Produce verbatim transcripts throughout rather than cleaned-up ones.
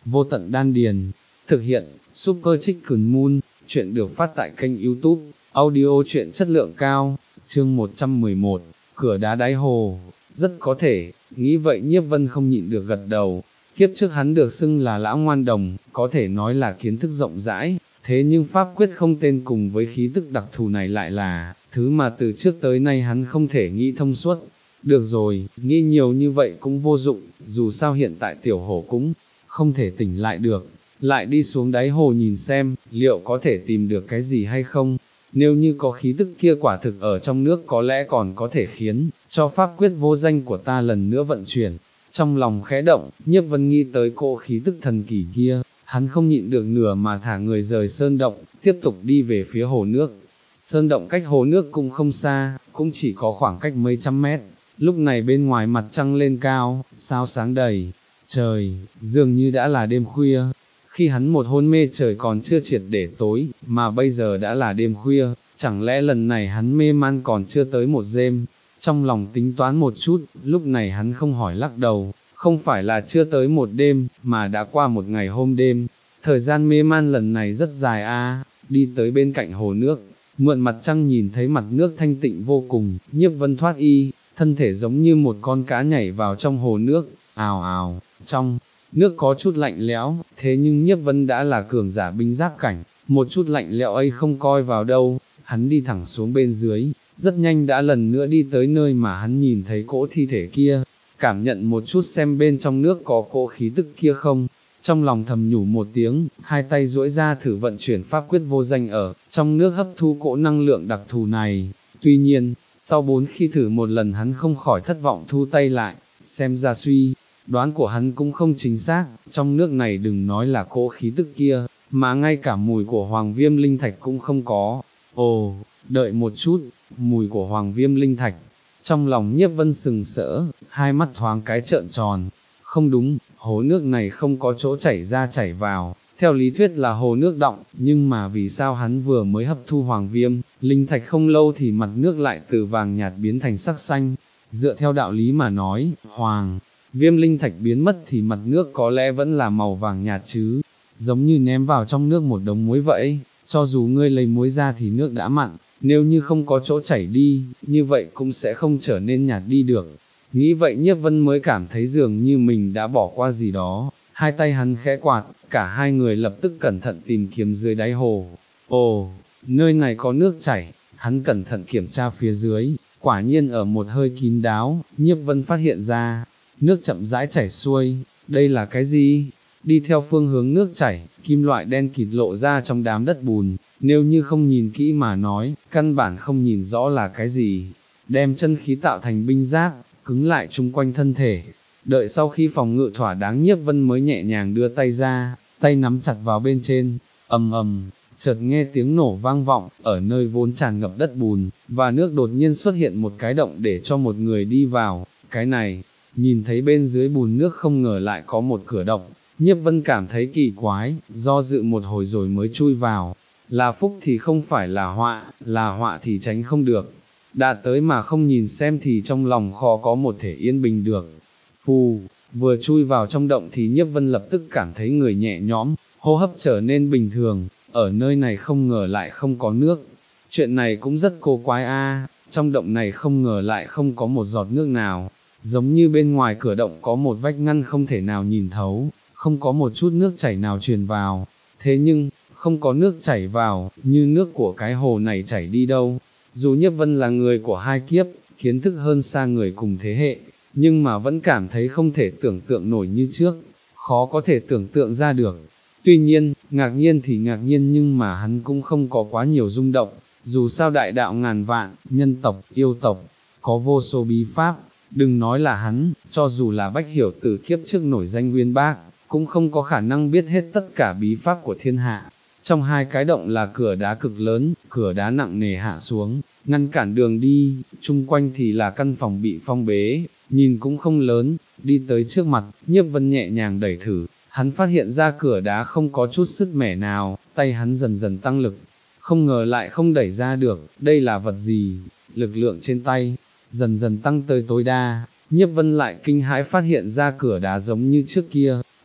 vô tận đan điền. Thực hiện, Super Chicken Moon, chuyện được phát tại kênh YouTube, audio truyện chất lượng cao, chương một trăm mười một, cửa đá đáy hồ, rất có thể, nghĩ vậy Nhiếp Vân không nhịn được gật đầu. Kiếp trước hắn được xưng là lão ngoan đồng, có thể nói là kiến thức rộng rãi, thế nhưng pháp quyết không tên cùng với khí tức đặc thù này lại là, thứ mà từ trước tới nay hắn không thể nghĩ thông suốt. Được rồi, nghĩ nhiều như vậy cũng vô dụng, dù sao hiện tại tiểu hổ cũng không thể tỉnh lại được, lại đi xuống đáy hồ nhìn xem, liệu có thể tìm được cái gì hay không. Nếu như có khí tức kia quả thực ở trong nước có lẽ còn có thể khiến cho pháp quyết vô danh của ta lần nữa vận chuyển. Trong lòng khẽ động, Nhiếp Vân nghĩ tới cỗ khí tức thần kỳ kia, hắn không nhịn được nửa mà thả người rời sơn động, tiếp tục đi về phía hồ nước. Sơn động cách hồ nước cũng không xa, cũng chỉ có khoảng cách mấy trăm mét. Lúc này bên ngoài mặt trăng lên cao, sao sáng đầy trời, dường như đã là đêm khuya. Khi hắn một hôn mê trời còn chưa triệt để tối, mà bây giờ đã là đêm khuya, chẳng lẽ lần này hắn mê man còn chưa tới một đêm. Trong lòng tính toán một chút, lúc này hắn không hỏi lắc đầu, không phải là chưa tới một đêm, mà đã qua một ngày hôm đêm. Thời gian mê man lần này rất dài a. Đi tới bên cạnh hồ nước, mượn mặt trăng nhìn thấy mặt nước thanh tịnh vô cùng, Nhiếp Vân thoát y, thân thể giống như một con cá nhảy vào trong hồ nước, ào ào, trong nước có chút lạnh lẽo, thế nhưng Nhiếp Vân đã là cường giả binh giáp cảnh, một chút lạnh lẽo ấy không coi vào đâu, hắn đi thẳng xuống bên dưới, rất nhanh đã lần nữa đi tới nơi mà hắn nhìn thấy cỗ thi thể kia, cảm nhận một chút xem bên trong nước có cỗ khí tức kia không. Trong lòng thầm nhủ một tiếng, hai tay duỗi ra thử vận chuyển pháp quyết vô danh ở trong nước hấp thu cỗ năng lượng đặc thù này. Tuy nhiên, sau bốn khi thử một lần hắn không khỏi thất vọng thu tay lại, xem ra suy đoán của hắn cũng không chính xác, trong nước này đừng nói là cỗ khí tức kia, mà ngay cả mùi của hoàng viêm linh thạch cũng không có. Ồ, đợi một chút, mùi của hoàng viêm linh thạch. Trong lòng Nhiếp Vân sừng sỡ, hai mắt thoáng cái trợn tròn. Không đúng, hồ nước này không có chỗ chảy ra chảy vào, theo lý thuyết là hồ nước đọng, nhưng mà vì sao hắn vừa mới hấp thu hoàng viêm, linh thạch không lâu thì mặt nước lại từ vàng nhạt biến thành sắc xanh. Dựa theo đạo lý mà nói, hoàng viêm linh thạch biến mất thì mặt nước có lẽ vẫn là màu vàng nhạt chứ, giống như ném vào trong nước một đống muối vậy, cho dù ngươi lấy muối ra thì nước đã mặn, nếu như không có chỗ chảy đi, như vậy cũng sẽ không trở nên nhạt đi được. Nghĩ vậy Nhiếp Vân mới cảm thấy dường như mình đã bỏ qua gì đó, hai tay hắn khẽ quạt, cả hai người lập tức cẩn thận tìm kiếm dưới đáy hồ. Ồ, nơi này có nước chảy, hắn cẩn thận kiểm tra phía dưới, quả nhiên ở một hơi kín đáo, Nhiếp Vân phát hiện ra, nước chậm rãi chảy xuôi, đây là cái gì? Đi theo phương hướng nước chảy, kim loại đen kịt lộ ra trong đám đất bùn, nếu như không nhìn kỹ mà nói, căn bản không nhìn rõ là cái gì. Đem chân khí tạo thành binh giáp, cứng lại chung quanh thân thể. Đợi sau khi phòng ngự thỏa đáng Nhiếp Vân mới nhẹ nhàng đưa tay ra, tay nắm chặt vào bên trên, ầm ầm, chợt nghe tiếng nổ vang vọng, ở nơi vốn tràn ngập đất bùn, và nước đột nhiên xuất hiện một cái động để cho một người đi vào. Cái này, nhìn thấy bên dưới bùn nước không ngờ lại có một cửa động, Nhiếp Vân cảm thấy kỳ quái, do dự một hồi rồi mới chui vào. Là phúc thì không phải là họa, là họa thì tránh không được. Đã tới mà không nhìn xem thì trong lòng khó có một thể yên bình được. Phù, vừa chui vào trong động thì Nhiếp Vân lập tức cảm thấy người nhẹ nhõm, hô hấp trở nên bình thường, ở nơi này không ngờ lại không có nước. Chuyện này cũng rất cổ quái a, trong động này không ngờ lại không có một giọt nước nào, giống như bên ngoài cửa động có một vách ngăn không thể nào nhìn thấu, không có một chút nước chảy nào truyền vào. Thế nhưng, không có nước chảy vào, như nước của cái hồ này chảy đi đâu? Dù Nhiếp Vân là người của hai kiếp, kiến thức hơn xa người cùng thế hệ, nhưng mà vẫn cảm thấy không thể tưởng tượng nổi như trước, khó có thể tưởng tượng ra được. Tuy nhiên, ngạc nhiên thì ngạc nhiên nhưng mà hắn cũng không có quá nhiều rung động, dù sao đại đạo ngàn vạn, nhân tộc, yêu tộc, có vô số bí pháp, đừng nói là hắn, cho dù là Bách Hiểu từ kiếp trước nổi danh Nguyên Bác, cũng không có khả năng biết hết tất cả bí pháp của thiên hạ. Trong hai cái động là cửa đá cực lớn, cửa đá nặng nề hạ xuống, ngăn cản đường đi, chung quanh thì là căn phòng bị phong bế, nhìn cũng không lớn. Đi tới trước mặt, Nhiếp Vân nhẹ nhàng đẩy thử, hắn phát hiện ra cửa đá không có chút sức mẻ nào, tay hắn dần dần tăng lực, không ngờ lại không đẩy ra được, đây là vật gì? Lực lượng trên tay, dần dần tăng tới tối đa, Nhiếp Vân lại kinh hãi phát hiện ra cửa đá giống như trước kia,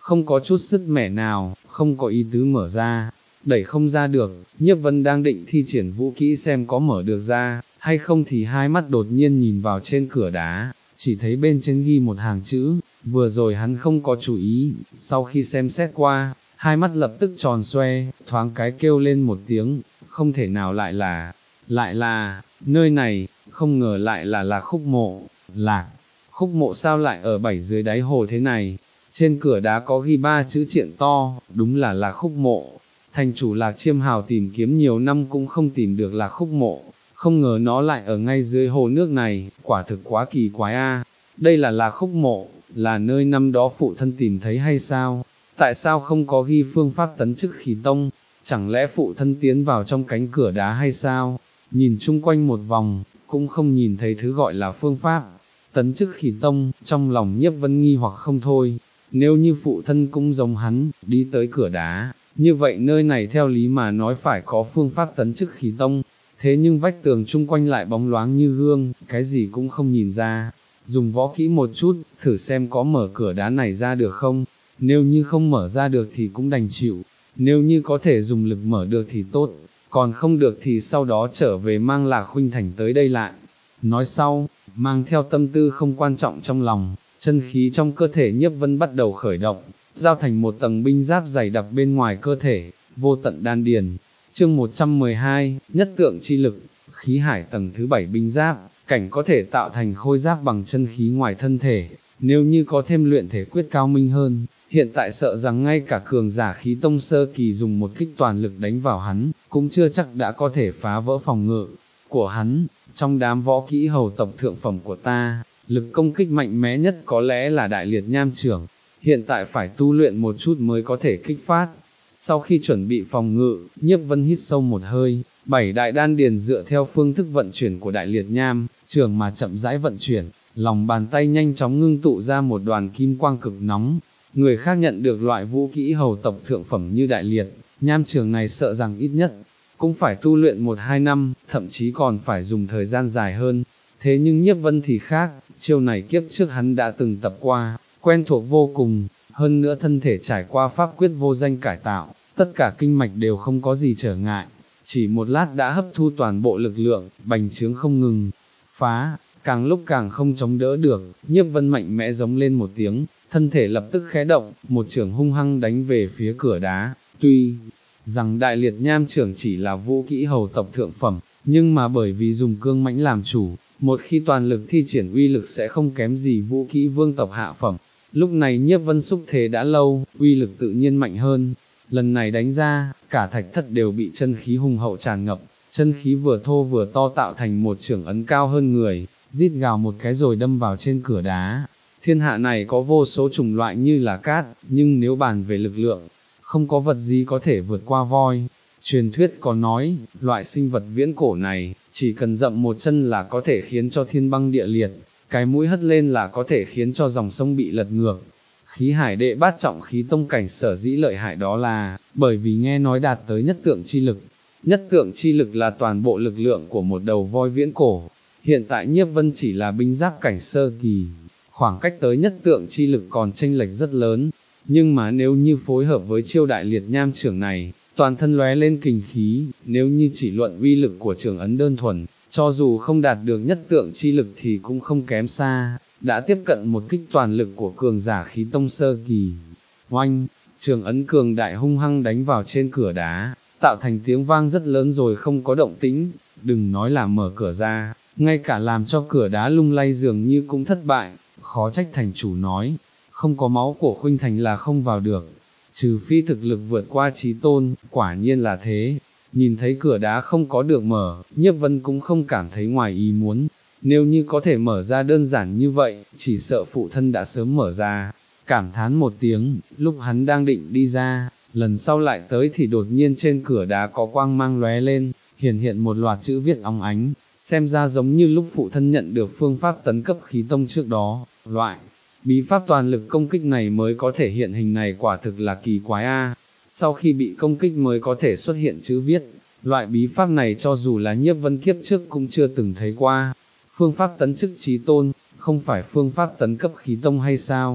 không có chút sức mẻ nào, không có ý tứ mở ra, đẩy không ra được. Nhiếp Vân đang định thi triển vũ kỹ xem có mở được ra, hay không thì hai mắt đột nhiên nhìn vào trên cửa đá, chỉ thấy bên trên ghi một hàng chữ, vừa rồi hắn không có chú ý, sau khi xem xét qua, hai mắt lập tức tròn xoe, thoáng cái kêu lên một tiếng, không thể nào lại là, lại là, nơi này, không ngờ lại là là khúc mộ, lạc, khúc mộ sao lại ở bảy dưới đáy hồ thế này, trên cửa đá có ghi ba chữ triện to, đúng là là khúc mộ, thành chủ Lạc Chiêm Hào tìm kiếm nhiều năm cũng không tìm được là khúc mộ, không ngờ nó lại ở ngay dưới hồ nước này, quả thực quá kỳ quái a. Đây là là khúc mộ, là nơi năm đó phụ thân tìm thấy hay sao? Tại sao không có ghi phương pháp tấn chức khí tông? Chẳng lẽ phụ thân tiến vào trong cánh cửa đá hay sao? Nhìn chung quanh một vòng, cũng không nhìn thấy thứ gọi là phương pháp tấn chức khí tông, trong lòng Nhiếp Vân nghi hoặc không thôi. Nếu như phụ thân cũng giống hắn, đi tới cửa đá, như vậy nơi này theo lý mà nói phải có phương pháp tấn chức khí tông, thế nhưng vách tường chung quanh lại bóng loáng như gương, cái gì cũng không nhìn ra. Dùng võ kỹ một chút, thử xem có mở cửa đá này ra được không, nếu như không mở ra được thì cũng đành chịu, nếu như có thể dùng lực mở được thì tốt, còn không được thì sau đó trở về mang Lạc Khuynh Thành tới đây lại. Nói sau, mang theo tâm tư không quan trọng trong lòng, chân khí trong cơ thể Nhiếp Vân bắt đầu khởi động, giao thành một tầng binh giáp dày đặc bên ngoài cơ thể, vô tận đan điền. Chương một trăm mười hai, nhất tượng chi lực, khí hải tầng thứ bảy binh giáp, cảnh có thể tạo thành khôi giáp bằng chân khí ngoài thân thể, nếu như có thêm luyện thể quyết cao minh hơn, hiện tại sợ rằng ngay cả cường giả khí tông sơ kỳ dùng một kích toàn lực đánh vào hắn, cũng chưa chắc đã có thể phá vỡ phòng ngự của hắn. Trong đám võ kỹ hầu tộc thượng phẩm của ta, lực công kích mạnh mẽ nhất có lẽ là đại liệt nham chưởng, hiện tại phải tu luyện một chút mới có thể kích phát. Sau khi chuẩn bị phòng ngự, Nhiếp Vân hít sâu một hơi, bảy đại đan điền dựa theo phương thức vận chuyển của đại liệt nham chưởng mà chậm rãi vận chuyển, lòng bàn tay nhanh chóng ngưng tụ ra một đoàn kim quang cực nóng. Người khác nhận được loại vũ kỹ hầu tộc thượng phẩm như đại liệt nham chưởng này sợ rằng ít nhất cũng phải tu luyện một hai năm, thậm chí còn phải dùng thời gian dài hơn. Thế nhưng Nhiếp Vân thì khác, chiêu này kiếp trước hắn đã từng tập qua, quen thuộc vô cùng, hơn nữa thân thể trải qua pháp quyết vô danh cải tạo, tất cả kinh mạch đều không có gì trở ngại, chỉ một lát đã hấp thu toàn bộ lực lượng, bành trướng không ngừng, phá, càng lúc càng không chống đỡ được. Nhiếp Vân mạnh mẽ giống lên một tiếng, thân thể lập tức khẽ động, một chưởng hung hăng đánh về phía cửa đá. Tuy rằng đại liệt nham chưởng chỉ là vũ kỹ hầu tộc thượng phẩm, nhưng mà bởi vì dùng cương mãnh làm chủ, một khi toàn lực thi triển uy lực sẽ không kém gì vũ kỹ vương tộc hạ phẩm. Lúc này Nhiếp Vân xúc thế đã lâu, uy lực tự nhiên mạnh hơn, lần này đánh ra, cả thạch thất đều bị chân khí hùng hậu tràn ngập, chân khí vừa thô vừa to tạo thành một chưởng ấn cao hơn người, rít gào một cái rồi đâm vào trên cửa đá. Thiên hạ này có vô số chủng loại như là cát, nhưng nếu bàn về lực lượng, không có vật gì có thể vượt qua voi. Truyền thuyết có nói, loại sinh vật viễn cổ này, chỉ cần dậm một chân là có thể khiến cho thiên băng địa liệt, cái mũi hất lên là có thể khiến cho dòng sông bị lật ngược. Khí hải đệ bát trọng khí tông cảnh sở dĩ lợi hại đó là, bởi vì nghe nói đạt tới nhất tượng chi lực. Nhất tượng chi lực là toàn bộ lực lượng của một đầu voi viễn cổ. Hiện tại Nhiếp Vân chỉ là binh giáp cảnh sơ kỳ, khoảng cách tới nhất tượng chi lực còn chênh lệch rất lớn. Nhưng mà nếu như phối hợp với chiêu đại liệt nham chưởng này, toàn thân lóe lên kình khí, nếu như chỉ luận uy lực của chưởng ấn đơn thuần, cho dù không đạt được nhất tượng chi lực thì cũng không kém xa, đã tiếp cận một kích toàn lực của cường giả khí tông sơ kỳ. Oanh, chưởng ấn cường đại hung hăng đánh vào trên cửa đá, tạo thành tiếng vang rất lớn rồi không có động tĩnh, đừng nói là mở cửa ra, ngay cả làm cho cửa đá lung lay dường như cũng thất bại, khó trách thành chủ nói, không có máu của Khuynh Thành là không vào được, trừ phi thực lực vượt qua chí tôn, quả nhiên là thế. Nhìn thấy cửa đá không có được mở, Nhiếp Vân cũng không cảm thấy ngoài ý muốn, nếu như có thể mở ra đơn giản như vậy, chỉ sợ phụ thân đã sớm mở ra. Cảm thán một tiếng, lúc hắn đang định đi ra, lần sau lại tới thì đột nhiên trên cửa đá có quang mang lóe lên, hiển hiện một loạt chữ viết óng ánh, xem ra giống như lúc phụ thân nhận được phương pháp tấn cấp khí tông trước đó. Loại bí pháp toàn lực công kích này mới có thể hiện hình này, quả thực là kỳ quái a. Sau khi bị công kích mới có thể xuất hiện chữ viết, loại bí pháp này cho dù là Nhiếp Vân kiếp trước cũng chưa từng thấy qua. Phương pháp tấn chức chí tôn, không phải phương pháp tấn cấp khí tông hay sao?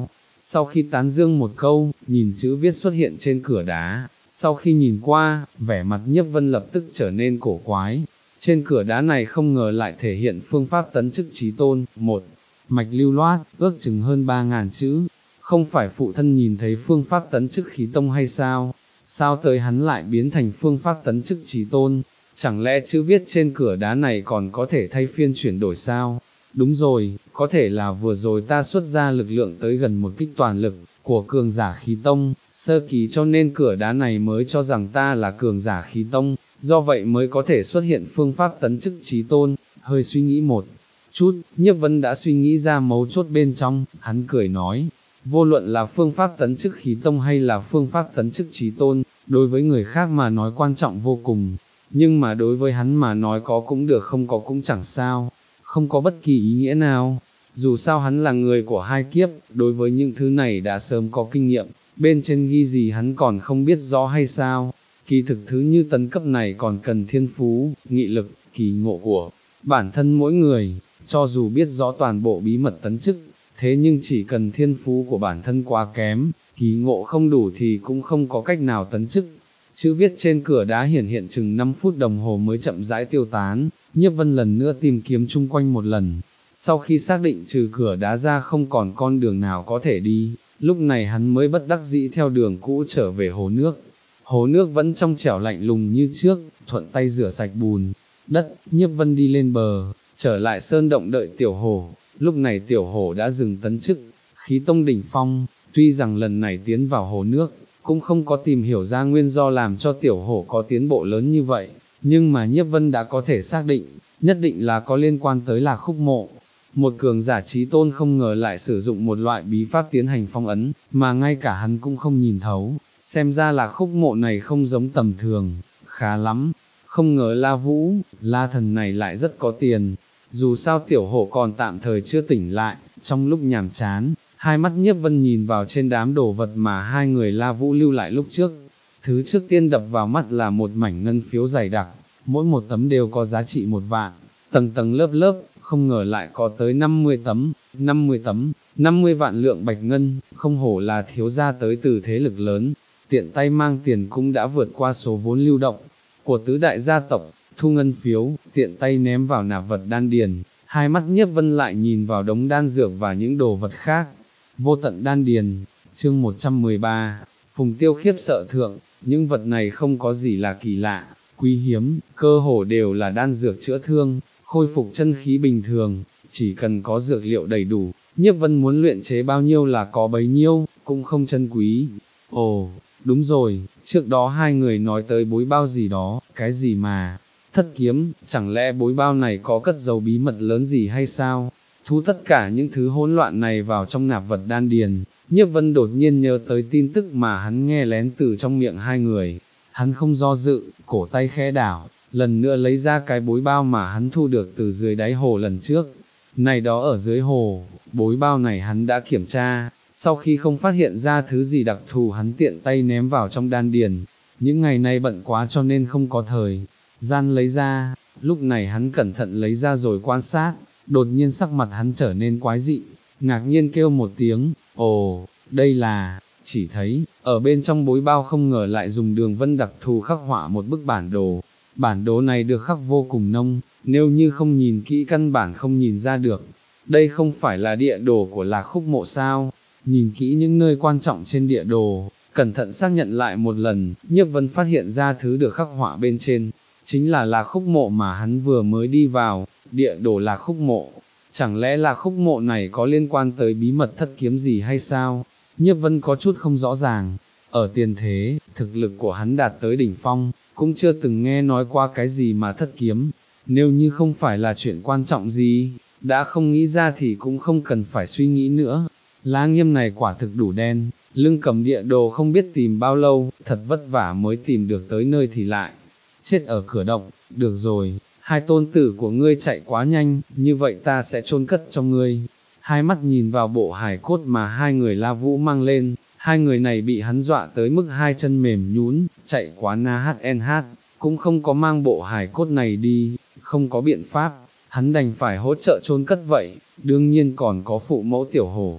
sau khi tán dương một câu, nhìn chữ viết xuất hiện trên cửa đá, sau khi nhìn qua, vẻ mặt Nhiếp Vân lập tức trở nên cổ quái. Trên cửa đá này không ngờ lại thể hiện phương pháp tấn chức chí tôn, một mạch lưu loát, ước chừng hơn ba ngàn chữ. Không phải phụ thân nhìn thấy phương pháp tấn chức khí tông hay sao? Sao tới hắn lại biến thành phương pháp tấn chức chí tôn? Chẳng lẽ chữ viết trên cửa đá này còn có thể thay phiên chuyển đổi sao? Đúng rồi, có thể là vừa rồi ta xuất ra lực lượng tới gần một kích toàn lực của cường giả khí tông, sơ kỳ cho nên cửa đá này mới cho rằng ta là cường giả khí tông, do vậy mới có thể xuất hiện phương pháp tấn chức chí tôn. Hơi suy nghĩ một chút, Nhiếp Vân đã suy nghĩ ra mấu chốt bên trong, hắn cười nói, vô luận là phương pháp tấn chức khí tông hay là phương pháp tấn chức chí tôn, đối với người khác mà nói quan trọng vô cùng, nhưng mà đối với hắn mà nói có cũng được không có cũng chẳng sao, không có bất kỳ ý nghĩa nào. Dù sao hắn là người của hai kiếp, đối với những thứ này đã sớm có kinh nghiệm, bên trên ghi gì hắn còn không biết rõ hay sao. Kỳ thực thứ như tấn cấp này còn cần thiên phú, nghị lực, kỳ ngộ của bản thân mỗi người, cho dù biết rõ toàn bộ bí mật tấn chức, thế nhưng chỉ cần thiên phú của bản thân quá kém, kỳ ngộ không đủ thì cũng không có cách nào tấn chức. Chữ viết trên cửa đá hiển hiện chừng năm phút đồng hồ mới chậm rãi tiêu tán, Nhiếp Vân lần nữa tìm kiếm chung quanh một lần. Sau khi xác định trừ cửa đá ra không còn con đường nào có thể đi, lúc này hắn mới bất đắc dĩ theo đường cũ trở về hồ nước. Hồ nước vẫn trong trẻo lạnh lùng như trước, thuận tay rửa sạch bùn, đất, Nhiếp Vân đi lên bờ, trở lại sơn động đợi tiểu hổ. Lúc này tiểu hổ đã dừng tấn chức, khí tông đỉnh phong, tuy rằng lần này tiến vào hồ nước, cũng không có tìm hiểu ra nguyên do làm cho tiểu hổ có tiến bộ lớn như vậy, nhưng mà Nhiếp Vân đã có thể xác định, nhất định là có liên quan tới Lạc Khúc Mộ. Một cường giả chí tôn không ngờ lại sử dụng một loại bí pháp tiến hành phong ấn, mà ngay cả hắn cũng không nhìn thấu, xem ra là Khúc Mộ này không giống tầm thường, khá lắm, không ngờ La Vũ, La Thần này lại rất có tiền. Dù sao tiểu hổ còn tạm thời chưa tỉnh lại, trong lúc nhàm chán, hai mắt Nhiếp Vân nhìn vào trên đám đồ vật mà hai người La Vũ lưu lại lúc trước. Thứ trước tiên đập vào mắt là một mảnh ngân phiếu dày đặc, mỗi một tấm đều có giá trị một vạn, tầng tầng lớp lớp, không ngờ lại có tới năm mươi tấm, năm mươi tấm, năm mươi vạn lượng bạch ngân, không hổ là thiếu gia tới từ thế lực lớn, tiện tay mang tiền cũng đã vượt qua số vốn lưu động của tứ đại gia tộc. Thu ngân phiếu, tiện tay ném vào nạp vật đan điền, hai mắt Nhiếp Vân lại nhìn vào đống đan dược và những đồ vật khác. Vô tận đan điền, chương một trăm mười ba, Phùng Tiêu khiếp sợ thượng, những vật này không có gì là kỳ lạ, quý hiếm, cơ hồ đều là đan dược chữa thương, khôi phục chân khí bình thường, chỉ cần có dược liệu đầy đủ, Nhiếp Vân muốn luyện chế bao nhiêu là có bấy nhiêu, cũng không chân quý. Ồ, đúng rồi, trước đó hai người nói tới bối bao gì đó, cái gì mà thất kiếm, chẳng lẽ bối bao này có cất giấu bí mật lớn gì hay sao? Thu tất cả những thứ hỗn loạn này vào trong nạp vật đan điền, Nhiếp Vân đột nhiên nhớ tới tin tức mà hắn nghe lén từ trong miệng hai người. Hắn không do dự, cổ tay khẽ đảo, lần nữa lấy ra cái bối bao mà hắn thu được từ dưới đáy hồ lần trước. Này đó ở dưới hồ, bối bao này hắn đã kiểm tra, sau khi không phát hiện ra thứ gì đặc thù hắn tiện tay ném vào trong đan điền. Những ngày nay bận quá cho nên không có thời gian lấy ra, lúc này hắn cẩn thận lấy ra rồi quan sát, đột nhiên sắc mặt hắn trở nên quái dị, ngạc nhiên kêu một tiếng, ồ, đây là, chỉ thấy, ở bên trong bối bao không ngờ lại dùng đường vân đặc thù khắc họa một bức bản đồ. Bản đồ này được khắc vô cùng nông, nếu như không nhìn kỹ căn bản không nhìn ra được. Đây không phải là địa đồ của Lạc Khúc Mộ sao? Nhìn kỹ những nơi quan trọng trên địa đồ, cẩn thận xác nhận lại một lần, Nhiếp Vân phát hiện ra thứ được khắc họa bên trên, chính là Lạc Khúc Mộ mà hắn vừa mới đi vào, địa đồ Lạc Khúc Mộ. Chẳng lẽ Lạc Khúc Mộ này có liên quan tới bí mật thất kiếm gì hay sao? Nhiếp Vân có chút không rõ ràng. Ở tiền thế, thực lực của hắn đạt tới đỉnh phong, cũng chưa từng nghe nói qua cái gì mà thất kiếm. Nếu như không phải là chuyện quan trọng gì, đã không nghĩ ra thì cũng không cần phải suy nghĩ nữa. La Nghiêm này quả thực đủ đen, lưng cầm địa đồ không biết tìm bao lâu, thật vất vả mới tìm được tới nơi thì lại chết ở cửa động. Được rồi, hai tôn tử của ngươi chạy quá nhanh, như vậy ta sẽ chôn cất cho ngươi. Hai mắt nhìn vào bộ hài cốt mà hai người La Vũ mang lên, hai người này bị hắn dọa tới mức hai chân mềm nhũn, chạy quá na hát en hát, cũng không có mang bộ hài cốt này đi, không có biện pháp, hắn đành phải hỗ trợ chôn cất vậy, đương nhiên còn có phụ mẫu tiểu hổ.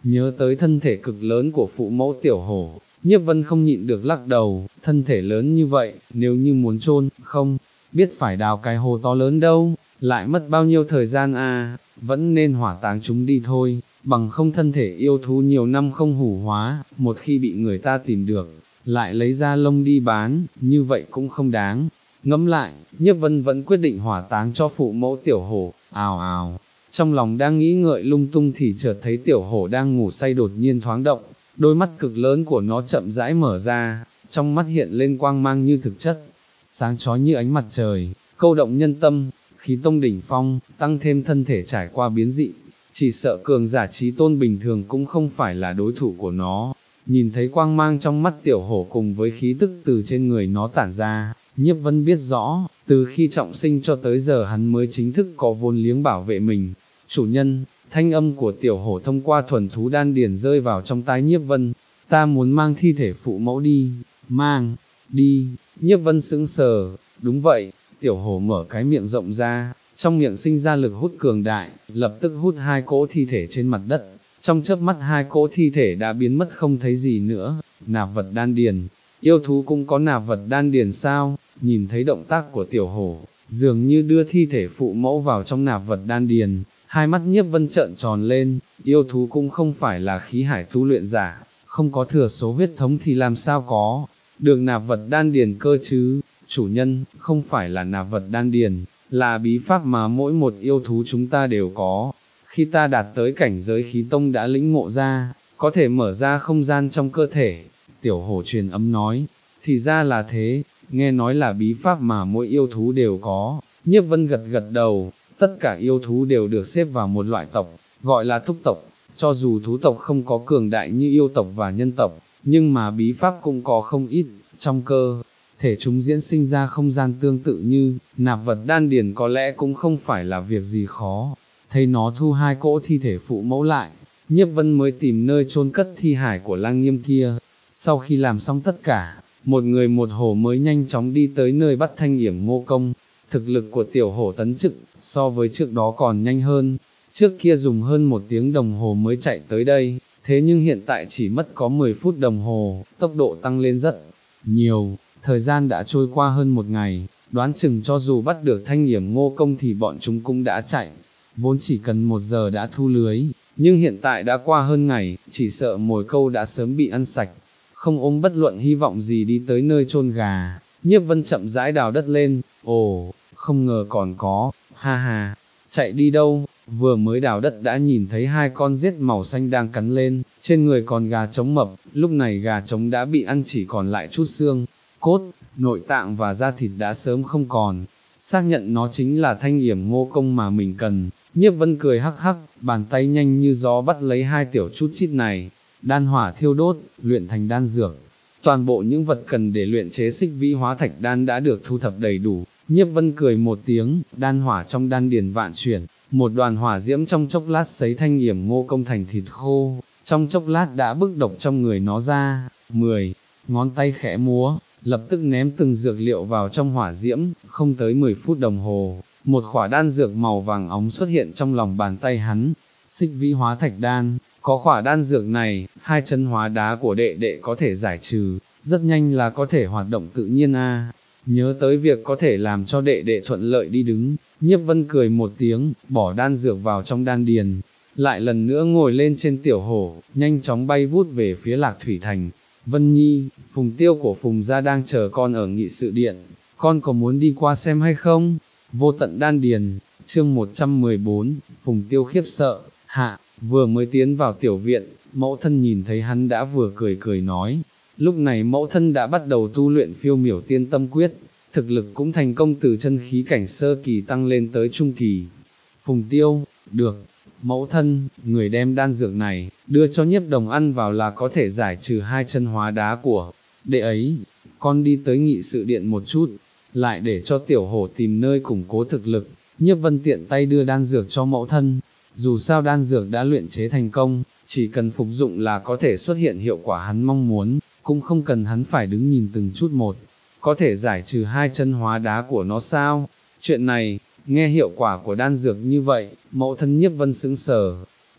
nhớ tới thân thể cực lớn của phụ mẫu tiểu hổ, Nhiếp Vân không nhịn được lắc đầu, thân thể lớn như vậy, nếu như muốn chôn, không biết phải đào cái hồ to lớn đâu, lại mất bao nhiêu thời gian à, vẫn nên hỏa táng chúng đi thôi, bằng không thân thể yêu thú nhiều năm không hủ hóa, một khi bị người ta tìm được, lại lấy ra lông đi bán, như vậy cũng không đáng. Ngẫm lại, Nhiếp Vân vẫn quyết định hỏa táng cho phụ mẫu tiểu hổ, ào ào, trong lòng đang nghĩ ngợi lung tung thì chợt thấy tiểu hổ đang ngủ say đột nhiên thoáng động, đôi mắt cực lớn của nó chậm rãi mở ra, trong mắt hiện lên quang mang như thực chất, sáng chói như ánh mặt trời, câu động nhân tâm, khí tông đỉnh phong, tăng thêm thân thể trải qua biến dị, chỉ sợ cường giả trí tôn bình thường cũng không phải là đối thủ của nó. Nhìn thấy quang mang trong mắt tiểu hổ cùng với khí tức từ trên người nó tản ra, Nhiếp Vân biết rõ, từ khi trọng sinh cho tới giờ hắn mới chính thức có vốn liếng bảo vệ mình. Chủ nhân, thanh âm của tiểu hổ thông qua thuần thú đan điền rơi vào trong tai Nhiếp Vân, ta muốn mang thi thể phụ mẫu đi, mang, đi, Nhiếp Vân sững sờ, đúng vậy, tiểu hổ mở cái miệng rộng ra, trong miệng sinh ra lực hút cường đại, lập tức hút hai cỗ thi thể trên mặt đất, trong chớp mắt hai cỗ thi thể đã biến mất không thấy gì nữa, nạp vật đan điền, yêu thú cũng có nạp vật đan điền sao, nhìn thấy động tác của tiểu hổ, dường như đưa thi thể phụ mẫu vào trong nạp vật đan điền, hai mắt Nhiếp Vân trợn tròn lên, yêu thú cũng không phải là khí hải tu luyện giả, không có thừa số huyết thống thì làm sao có, được nạp vật đan điền cơ chứ, chủ nhân, không phải là nạp vật đan điền, là bí pháp mà mỗi một yêu thú chúng ta đều có, khi ta đạt tới cảnh giới khí tông đã lĩnh ngộ ra, có thể mở ra không gian trong cơ thể, tiểu hổ truyền âm nói, thì ra là thế, nghe nói là bí pháp mà mỗi yêu thú đều có, Nhiếp Vân gật gật đầu, tất cả yêu thú đều được xếp vào một loại tộc, gọi là thúc tộc, cho dù thú tộc không có cường đại như yêu tộc và nhân tộc, nhưng mà bí pháp cũng có không ít, trong cơ thể chúng diễn sinh ra không gian tương tự như, nạp vật đan điền có lẽ cũng không phải là việc gì khó, thấy nó thu hai cỗ thi thể phụ mẫu lại, Nhiếp Vân mới tìm nơi chôn cất thi hải của Lang Nghiêm kia, sau khi làm xong tất cả, một người một hổ mới nhanh chóng đi tới nơi bắt Thanh Yểm Ngô Công. Thực lực của tiểu hổ tấn trực, so với trước đó còn nhanh hơn, trước kia dùng hơn một tiếng đồng hồ mới chạy tới đây, thế nhưng hiện tại chỉ mất có mười phút đồng hồ, tốc độ tăng lên rất nhiều, thời gian đã trôi qua hơn một ngày, đoán chừng cho dù bắt được Thanh Yểm Ngô Công thì bọn chúng cũng đã chạy, vốn chỉ cần một giờ đã thu lưới, nhưng hiện tại đã qua hơn ngày, chỉ sợ mồi câu đã sớm bị ăn sạch, không ôm bất luận hy vọng gì đi tới nơi chôn gà. Nhiếp Vân chậm rãi đào đất lên, ồ, không ngờ còn có, ha ha, chạy đi đâu, vừa mới đào đất đã nhìn thấy hai con rết màu xanh đang cắn lên, trên người còn gà trống mập, lúc này gà trống đã bị ăn chỉ còn lại chút xương, cốt, nội tạng và da thịt đã sớm không còn, xác nhận nó chính là Thanh Yểm Ngô Công mà mình cần, Nhiếp Vân cười hắc hắc, bàn tay nhanh như gió bắt lấy hai tiểu chút chít này, đan hỏa thiêu đốt, luyện thành đan dược. Toàn bộ những vật cần để luyện chế xích vĩ hóa thạch đan đã được thu thập đầy đủ, Nhiếp Vân cười một tiếng, đan hỏa trong đan điền vạn chuyển, một đoàn hỏa diễm trong chốc lát sấy Thanh Yểm Ngô Công thành thịt khô, trong chốc lát đã bức độc trong người nó ra, mười, ngón tay khẽ múa, lập tức ném từng dược liệu vào trong hỏa diễm, không tới mười phút đồng hồ, một khỏa đan dược màu vàng óng xuất hiện trong lòng bàn tay hắn, xích vĩ hóa thạch đan. Có khỏa đan dược này, hai chân hóa đá của đệ đệ có thể giải trừ, rất nhanh là có thể hoạt động tự nhiên a. À. Nhớ tới việc có thể làm cho đệ đệ thuận lợi đi đứng, Nhiếp Vân cười một tiếng, bỏ đan dược vào trong đan điền, lại lần nữa ngồi lên trên tiểu hổ, nhanh chóng bay vút về phía Lạc Thủy Thành. Vân Nhi, Phùng Tiêu của Phùng gia đang chờ con ở nghị sự điện, con có muốn đi qua xem hay không? Vô tận đan điền, chương một trăm mười bốn, Phùng Tiêu khiếp sợ, hạ. Vừa mới tiến vào tiểu viện, mẫu thân nhìn thấy hắn đã vừa cười cười nói, lúc này mẫu thân đã bắt đầu tu luyện phiêu miểu tiên tâm quyết, thực lực cũng thành công từ chân khí cảnh sơ kỳ tăng lên tới trung kỳ. Phùng Tiêu, được, mẫu thân, người đem đan dược này, đưa cho Nhiếp Đồng ăn vào là có thể giải trừ hai chân hóa đá của đệ ấy, con đi tới nghị sự điện một chút, lại để cho tiểu hổ tìm nơi củng cố thực lực, Nhiếp Vân tiện tay đưa đan dược cho mẫu thân. Dù sao đan dược đã luyện chế thành công, chỉ cần phục dụng là có thể xuất hiện hiệu quả hắn mong muốn, cũng không cần hắn phải đứng nhìn từng chút một, có thể giải trừ hai chân hóa đá của nó sao? Chuyện này, nghe hiệu quả của đan dược như vậy, mẫu thân Nhiếp Vân sững sờ,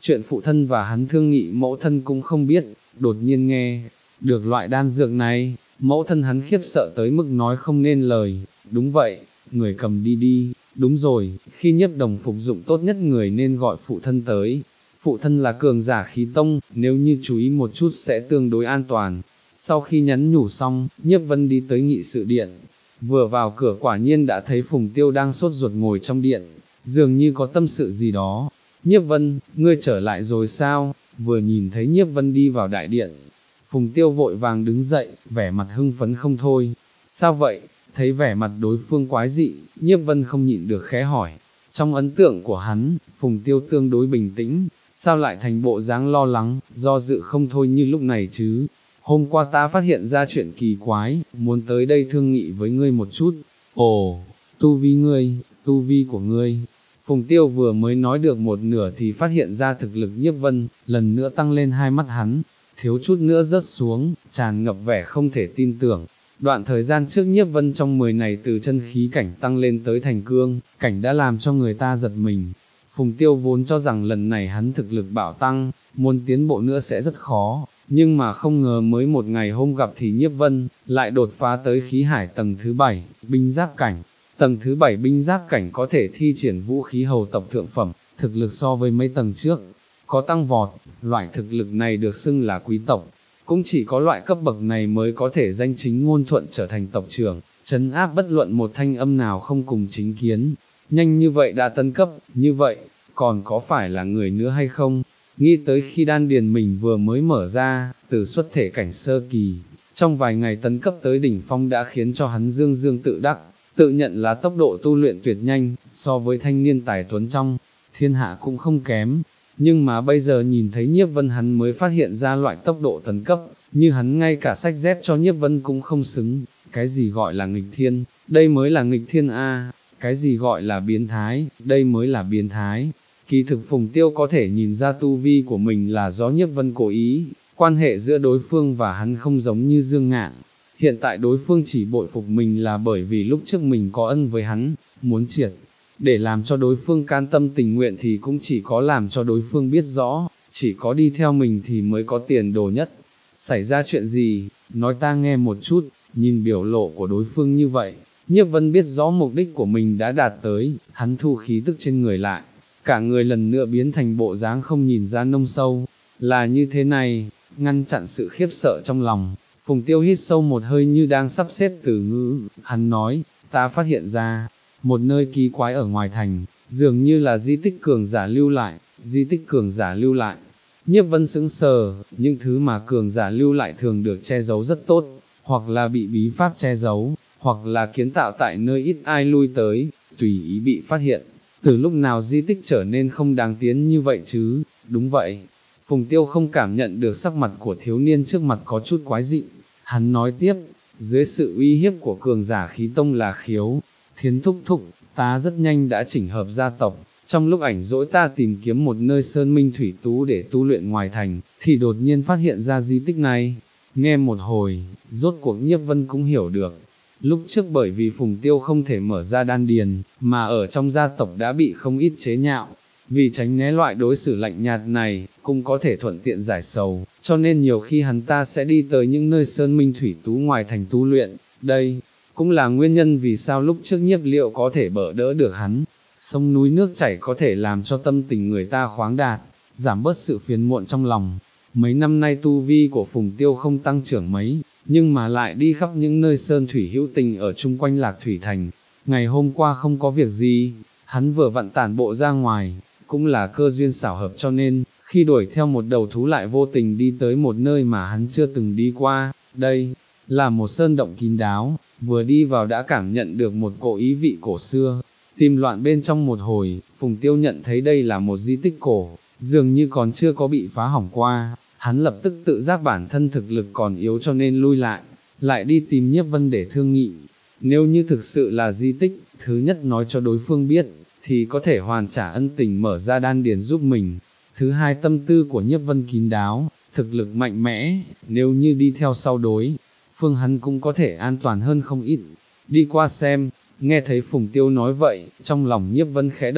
chuyện phụ thân và hắn thương nghị mẫu thân cũng không biết, đột nhiên nghe được loại đan dược này, mẫu thân hắn khiếp sợ tới mức nói không nên lời. Đúng vậy, người cầm đi đi, đúng rồi, khi Nhiếp Đồng phục dụng tốt nhất người nên gọi phụ thân tới. Phụ thân là cường giả khí tông, nếu như chú ý một chút sẽ tương đối an toàn. Sau khi nhắn nhủ xong, Nhiếp Vân đi tới nghị sự điện. Vừa vào cửa quả nhiên đã thấy Phùng Tiêu đang sốt ruột ngồi trong điện, dường như có tâm sự gì đó. Nhiếp Vân, ngươi trở lại rồi sao? Vừa nhìn thấy Nhiếp Vân đi vào đại điện, Phùng Tiêu vội vàng đứng dậy, vẻ mặt hưng phấn không thôi. Sao vậy? Thấy vẻ mặt đối phương quái dị, Nhiếp Vân không nhịn được khẽ hỏi. Trong ấn tượng của hắn, Phùng Tiêu tương đối bình tĩnh, sao lại thành bộ dáng lo lắng, do dự không thôi như lúc này chứ? Hôm qua ta phát hiện ra chuyện kỳ quái, muốn tới đây thương nghị với ngươi một chút. Ồ, tu vi ngươi, tu vi của ngươi. Phùng Tiêu vừa mới nói được một nửa thì phát hiện ra thực lực Nhiếp Vân, lần nữa tăng lên hai mắt hắn, thiếu chút nữa rớt xuống, tràn ngập vẻ không thể tin tưởng. Đoạn thời gian trước Nhiếp Vân trong mười này từ chân khí cảnh tăng lên tới thành cương, cảnh đã làm cho người ta giật mình. Phùng Tiêu vốn cho rằng lần này hắn thực lực bạo tăng, muốn tiến bộ nữa sẽ rất khó, nhưng mà không ngờ mới một ngày hôm gặp thì Nhiếp Vân lại đột phá tới khí hải tầng thứ bảy, binh giáp cảnh. Tầng thứ bảy binh giáp cảnh có thể thi triển vũ khí hầu tộc thượng phẩm, thực lực so với mấy tầng trước có tăng vọt. Loại thực lực này được xưng là quý tộc, cũng chỉ có loại cấp bậc này mới có thể danh chính ngôn thuận trở thành tộc trưởng, trấn áp bất luận một thanh âm nào không cùng chính kiến. Nhanh như vậy đã tấn cấp, như vậy, còn có phải là người nữa hay không? Nghĩ tới khi đan điền mình vừa mới mở ra, từ xuất thể cảnh sơ kỳ, trong vài ngày tấn cấp tới đỉnh phong đã khiến cho hắn dương dương tự đắc, tự nhận là tốc độ tu luyện tuyệt nhanh, so với thanh niên tài tuấn trong thiên hạ cũng không kém. Nhưng mà bây giờ nhìn thấy Nhiếp Vân hắn mới phát hiện ra loại tốc độ tấn cấp, như hắn ngay cả sách dép cho Nhiếp Vân cũng không xứng. Cái gì gọi là nghịch thiên, đây mới là nghịch thiên a. Cái gì gọi là biến thái, đây mới là biến thái. Kỳ thực Phùng Tiêu có thể nhìn ra tu vi của mình là do Nhiếp Vân cố ý, quan hệ giữa đối phương và hắn không giống như Dương Ngạn. Hiện tại đối phương chỉ bội phục mình là bởi vì lúc trước mình có ân với hắn, muốn triệt để làm cho đối phương can tâm tình nguyện thì cũng chỉ có làm cho đối phương biết rõ, chỉ có đi theo mình thì mới có tiền đồ nhất. Xảy ra chuyện gì, nói ta nghe một chút. Nhìn biểu lộ của đối phương như vậy, Nhiếp Vân biết rõ mục đích của mình đã đạt tới, hắn thu khí tức trên người lại, cả người lần nữa biến thành bộ dáng không nhìn ra nông sâu. Là như thế này, ngăn chặn sự khiếp sợ trong lòng, Phùng Tiêu hít sâu một hơi như đang sắp xếp từ ngữ, hắn nói, ta phát hiện ra một nơi kỳ quái ở ngoài thành, dường như là di tích cường giả lưu lại. Di tích cường giả lưu lại. Nhiếp Vân sững sờ, những thứ mà cường giả lưu lại thường được che giấu rất tốt, hoặc là bị bí pháp che giấu, hoặc là kiến tạo tại nơi ít ai lui tới, tùy ý bị phát hiện. Từ lúc nào di tích trở nên không đáng tiến như vậy chứ? Đúng vậy. Phùng Tiêu không cảm nhận được sắc mặt của thiếu niên trước mặt có chút quái dị. Hắn nói tiếp, dưới sự uy hiếp của cường giả khí tông là Khiếu Thiến thúc thúc, ta rất nhanh đã chỉnh hợp gia tộc. Trong lúc ảnh dỗi ta tìm kiếm một nơi sơn minh thủy tú để tu luyện ngoài thành, thì đột nhiên phát hiện ra di tích này. Nghe một hồi, rốt cuộc Nhiếp Vân cũng hiểu được. Lúc trước bởi vì Phùng Tiêu không thể mở ra đan điền, mà ở trong gia tộc đã bị không ít chế nhạo. Vì tránh né loại đối xử lạnh nhạt này, cũng có thể thuận tiện giải sầu, cho nên nhiều khi hắn ta sẽ đi tới những nơi sơn minh thủy tú ngoài thành tu luyện. Đây cũng là nguyên nhân vì sao lúc trước Nhiếp Liệu có thể bỡ đỡ được hắn. Sông núi nước chảy có thể làm cho tâm tình người ta khoáng đạt, giảm bớt sự phiền muộn trong lòng. Mấy năm nay tu vi của Phùng Tiêu không tăng trưởng mấy, nhưng mà lại đi khắp những nơi sơn thủy hữu tình ở chung quanh Lạc Thủy Thành. Ngày hôm qua không có việc gì, hắn vừa vặn tản bộ ra ngoài, cũng là cơ duyên xảo hợp cho nên, khi đuổi theo một đầu thú lại vô tình đi tới một nơi mà hắn chưa từng đi qua. Đây là một sơn động kín đáo, vừa đi vào đã cảm nhận được một cỗ ý vị cổ xưa. Tìm loạn bên trong một hồi, Phùng Tiêu nhận thấy đây là một di tích cổ, dường như còn chưa có bị phá hỏng qua. Hắn lập tức tự giác bản thân thực lực còn yếu cho nên lui lại, lại đi tìm Nhiếp Vân để thương nghị. Nếu như thực sự là di tích, thứ nhất nói cho đối phương biết, thì có thể hoàn trả ân tình mở ra đan điền giúp mình. Thứ hai tâm tư của Nhiếp Vân kín đáo, thực lực mạnh mẽ, nếu như đi theo sau đối phương hắn cũng có thể an toàn hơn không ít. Đi qua xem. Nghe thấy Phùng Tiêu nói vậy, trong lòng Nhiếp Vân khẽ động,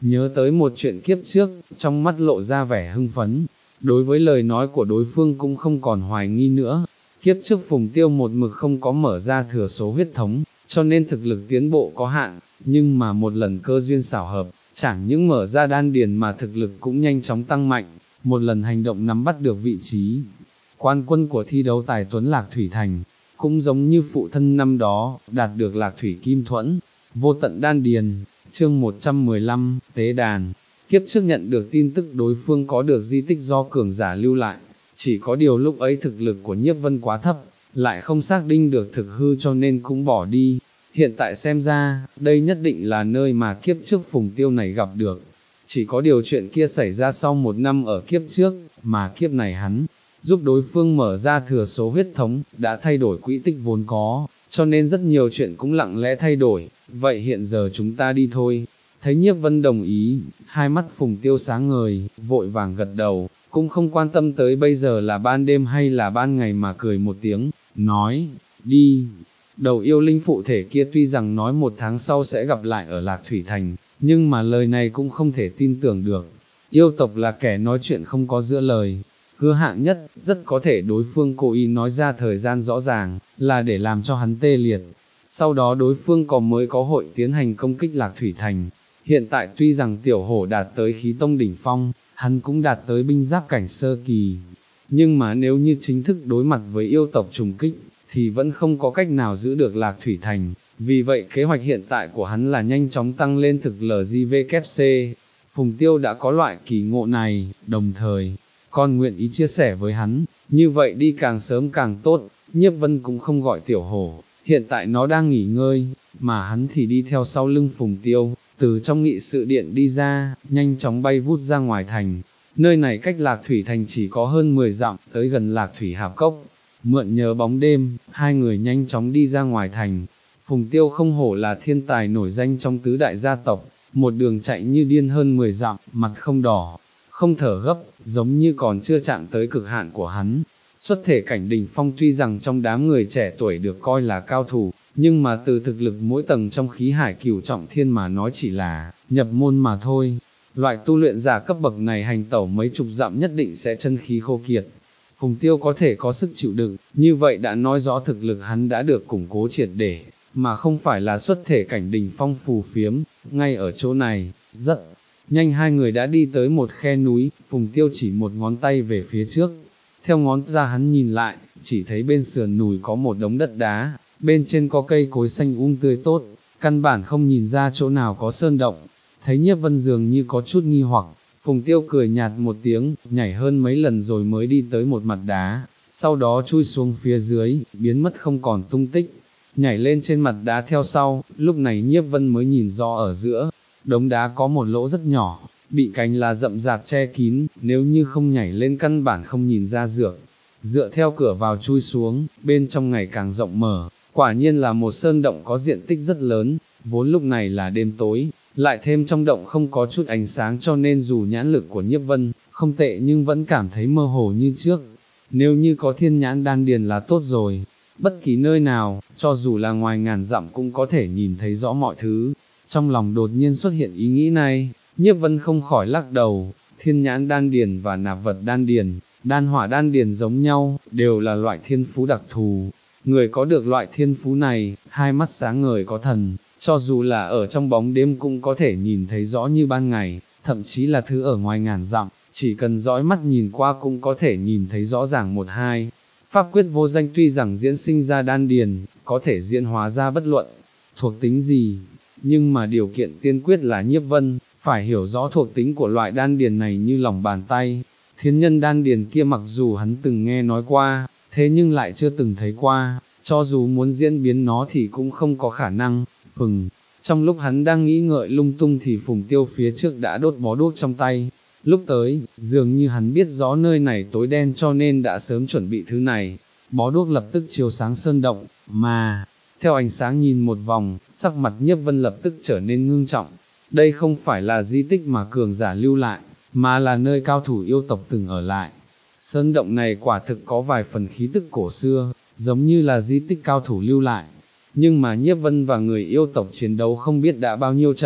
nhớ tới một chuyện kiếp trước, trong mắt lộ ra vẻ hưng phấn, đối với lời nói của đối phương cũng không còn hoài nghi nữa. Kiếp trước Phùng Tiêu một mực không có mở ra thừa số huyết thống, cho nên thực lực tiến bộ có hạn, nhưng mà một lần cơ duyên xảo hợp, chẳng những mở ra đan điền mà thực lực cũng nhanh chóng tăng mạnh, một lần hành động nắm bắt được vị trí. Quan quân của thi đấu tài tuấn Lạc Thủy Thành, cũng giống như phụ thân năm đó, đạt được Lạc Thủy Kim Thuẫn, vô tận đan điền. Chương một trăm mười lăm, Tế Đàn. Kiếp trước nhận được tin tức đối phương có được di tích do cường giả lưu lại, chỉ có điều lúc ấy thực lực của Nhiếp Vân quá thấp, lại không xác định được thực hư cho nên cũng bỏ đi. Hiện tại xem ra, đây nhất định là nơi mà kiếp trước Phùng Tiêu này gặp được. Chỉ có điều chuyện kia xảy ra sau một năm ở kiếp trước, mà kiếp này hắn giúp đối phương mở ra thừa số huyết thống, đã thay đổi quỹ tích vốn có, cho nên rất nhiều chuyện cũng lặng lẽ thay đổi. Vậy hiện giờ chúng ta đi thôi. Thấy Nhiếp Vân đồng ý, hai mắt Phùng Tiêu sáng ngời, vội vàng gật đầu, cũng không quan tâm tới bây giờ là ban đêm hay là ban ngày mà cười một tiếng, nói, đi. Đầu yêu linh phụ thể kia tuy rằng nói một tháng sau sẽ gặp lại ở Lạc Thủy Thành, nhưng mà lời này cũng không thể tin tưởng được. Yêu tộc là kẻ nói chuyện không có giữa lời. Hứa Hạng Nhất, rất có thể đối phương cố ý nói ra thời gian rõ ràng, là để làm cho hắn tê liệt. Sau đó đối phương có mới có hội tiến hành công kích Lạc Thủy Thành. Hiện tại tuy rằng tiểu hổ đạt tới khí tông đỉnh phong, hắn cũng đạt tới binh giáp cảnh sơ kỳ. Nhưng mà nếu như chính thức đối mặt với yêu tộc trùng kích, thì vẫn không có cách nào giữ được Lạc Thủy Thành. Vì vậy kế hoạch hiện tại của hắn là nhanh chóng tăng lên thực lờ giê vê kép xê. Phùng Tiêu đã có loại kỳ ngộ này, đồng thời, con nguyện ý chia sẻ với hắn, như vậy đi càng sớm càng tốt. Nhiếp Vân cũng không gọi tiểu hổ, hiện tại nó đang nghỉ ngơi, mà hắn thì đi theo sau lưng Phùng Tiêu, từ trong nghị sự điện đi ra, nhanh chóng bay vút ra ngoài thành. Nơi này cách Lạc Thủy Thành chỉ có hơn mười dặm, tới gần Lạc Thủy Hạp Cốc. Mượn nhờ bóng đêm, hai người nhanh chóng đi ra ngoài thành. Phùng Tiêu không hổ là thiên tài nổi danh trong tứ đại gia tộc, một đường chạy như điên hơn mười dặm, mặt không đỏ, không thở gấp, giống như còn chưa chạm tới cực hạn của hắn. Xuất thể cảnh đỉnh phong tuy rằng trong đám người trẻ tuổi được coi là cao thủ, nhưng mà từ thực lực mỗi tầng trong khí hải cửu trọng thiên mà nói chỉ là nhập môn mà thôi. Loại tu luyện giả cấp bậc này hành tẩu mấy chục dặm nhất định sẽ chân khí khô kiệt. Phùng Tiêu có thể có sức chịu đựng, như vậy đã nói rõ thực lực hắn đã được củng cố triệt để, mà không phải là xuất thể cảnh đỉnh phong phù phiếm. Ngay ở chỗ này, rất nhanh hai người đã đi tới một khe núi. Phùng Tiêu chỉ một ngón tay về phía trước, theo ngón ra hắn nhìn lại, chỉ thấy bên sườn núi có một đống đất đá, bên trên có cây cối xanh um tươi tốt, căn bản không nhìn ra chỗ nào có sơn động. Thấy Nhiếp Vân dường như có chút nghi hoặc, Phùng Tiêu cười nhạt một tiếng, nhảy hơn mấy lần rồi mới đi tới một mặt đá, sau đó chui xuống phía dưới, biến mất không còn tung tích. Nhảy lên trên mặt đá theo sau, lúc này Nhiếp Vân mới nhìn rõ ở giữa đống đá có một lỗ rất nhỏ, bị cành lá rậm rạp che kín, nếu như không nhảy lên căn bản không nhìn ra dược. Dựa theo cửa vào chui xuống, bên trong ngày càng rộng mở, quả nhiên là một sơn động có diện tích rất lớn. Vốn lúc này là đêm tối, lại thêm trong động không có chút ánh sáng, cho nên dù nhãn lực của Nhiếp Vân không tệ nhưng vẫn cảm thấy mơ hồ như trước. Nếu như có thiên nhãn đan điền là tốt rồi, bất kỳ nơi nào, cho dù là ngoài ngàn dặm cũng có thể nhìn thấy rõ mọi thứ. Trong lòng đột nhiên xuất hiện ý nghĩ này, Nhiếp Vân không khỏi lắc đầu. Thiên nhãn đan điền và nạp vật đan điền, đan hỏa đan điền giống nhau, đều là loại thiên phú đặc thù. Người có được loại thiên phú này, hai mắt sáng ngời có thần, cho dù là ở trong bóng đêm cũng có thể nhìn thấy rõ như ban ngày, thậm chí là thứ ở ngoài ngàn dặm, chỉ cần dõi mắt nhìn qua cũng có thể nhìn thấy rõ ràng một hai. Pháp quyết vô danh tuy rằng diễn sinh ra đan điền, có thể diễn hóa ra bất luận thuộc tính gì, nhưng mà điều kiện tiên quyết là Nhiếp Vân phải hiểu rõ thuộc tính của loại đan điền này như lòng bàn tay. Thiên nhân đan điền kia mặc dù hắn từng nghe nói qua, thế nhưng lại chưa từng thấy qua, cho dù muốn diễn biến nó thì cũng không có khả năng. Phừng, trong lúc hắn đang nghĩ ngợi lung tung thì Phùng Tiêu phía trước đã đốt bó đuốc trong tay. Lúc tới, dường như hắn biết rõ nơi này tối đen cho nên đã sớm chuẩn bị thứ này. Bó đuốc lập tức chiếu sáng sơn động, mà theo ánh sáng nhìn một vòng, sắc mặt Nhiếp Vân lập tức trở nên ngưng trọng. Đây không phải là di tích mà cường giả lưu lại, mà là nơi cao thủ yêu tộc từng ở lại. Sơn động này quả thực có vài phần khí tức cổ xưa, giống như là di tích cao thủ lưu lại. Nhưng mà Nhiếp Vân và người yêu tộc chiến đấu không biết đã bao nhiêu trận,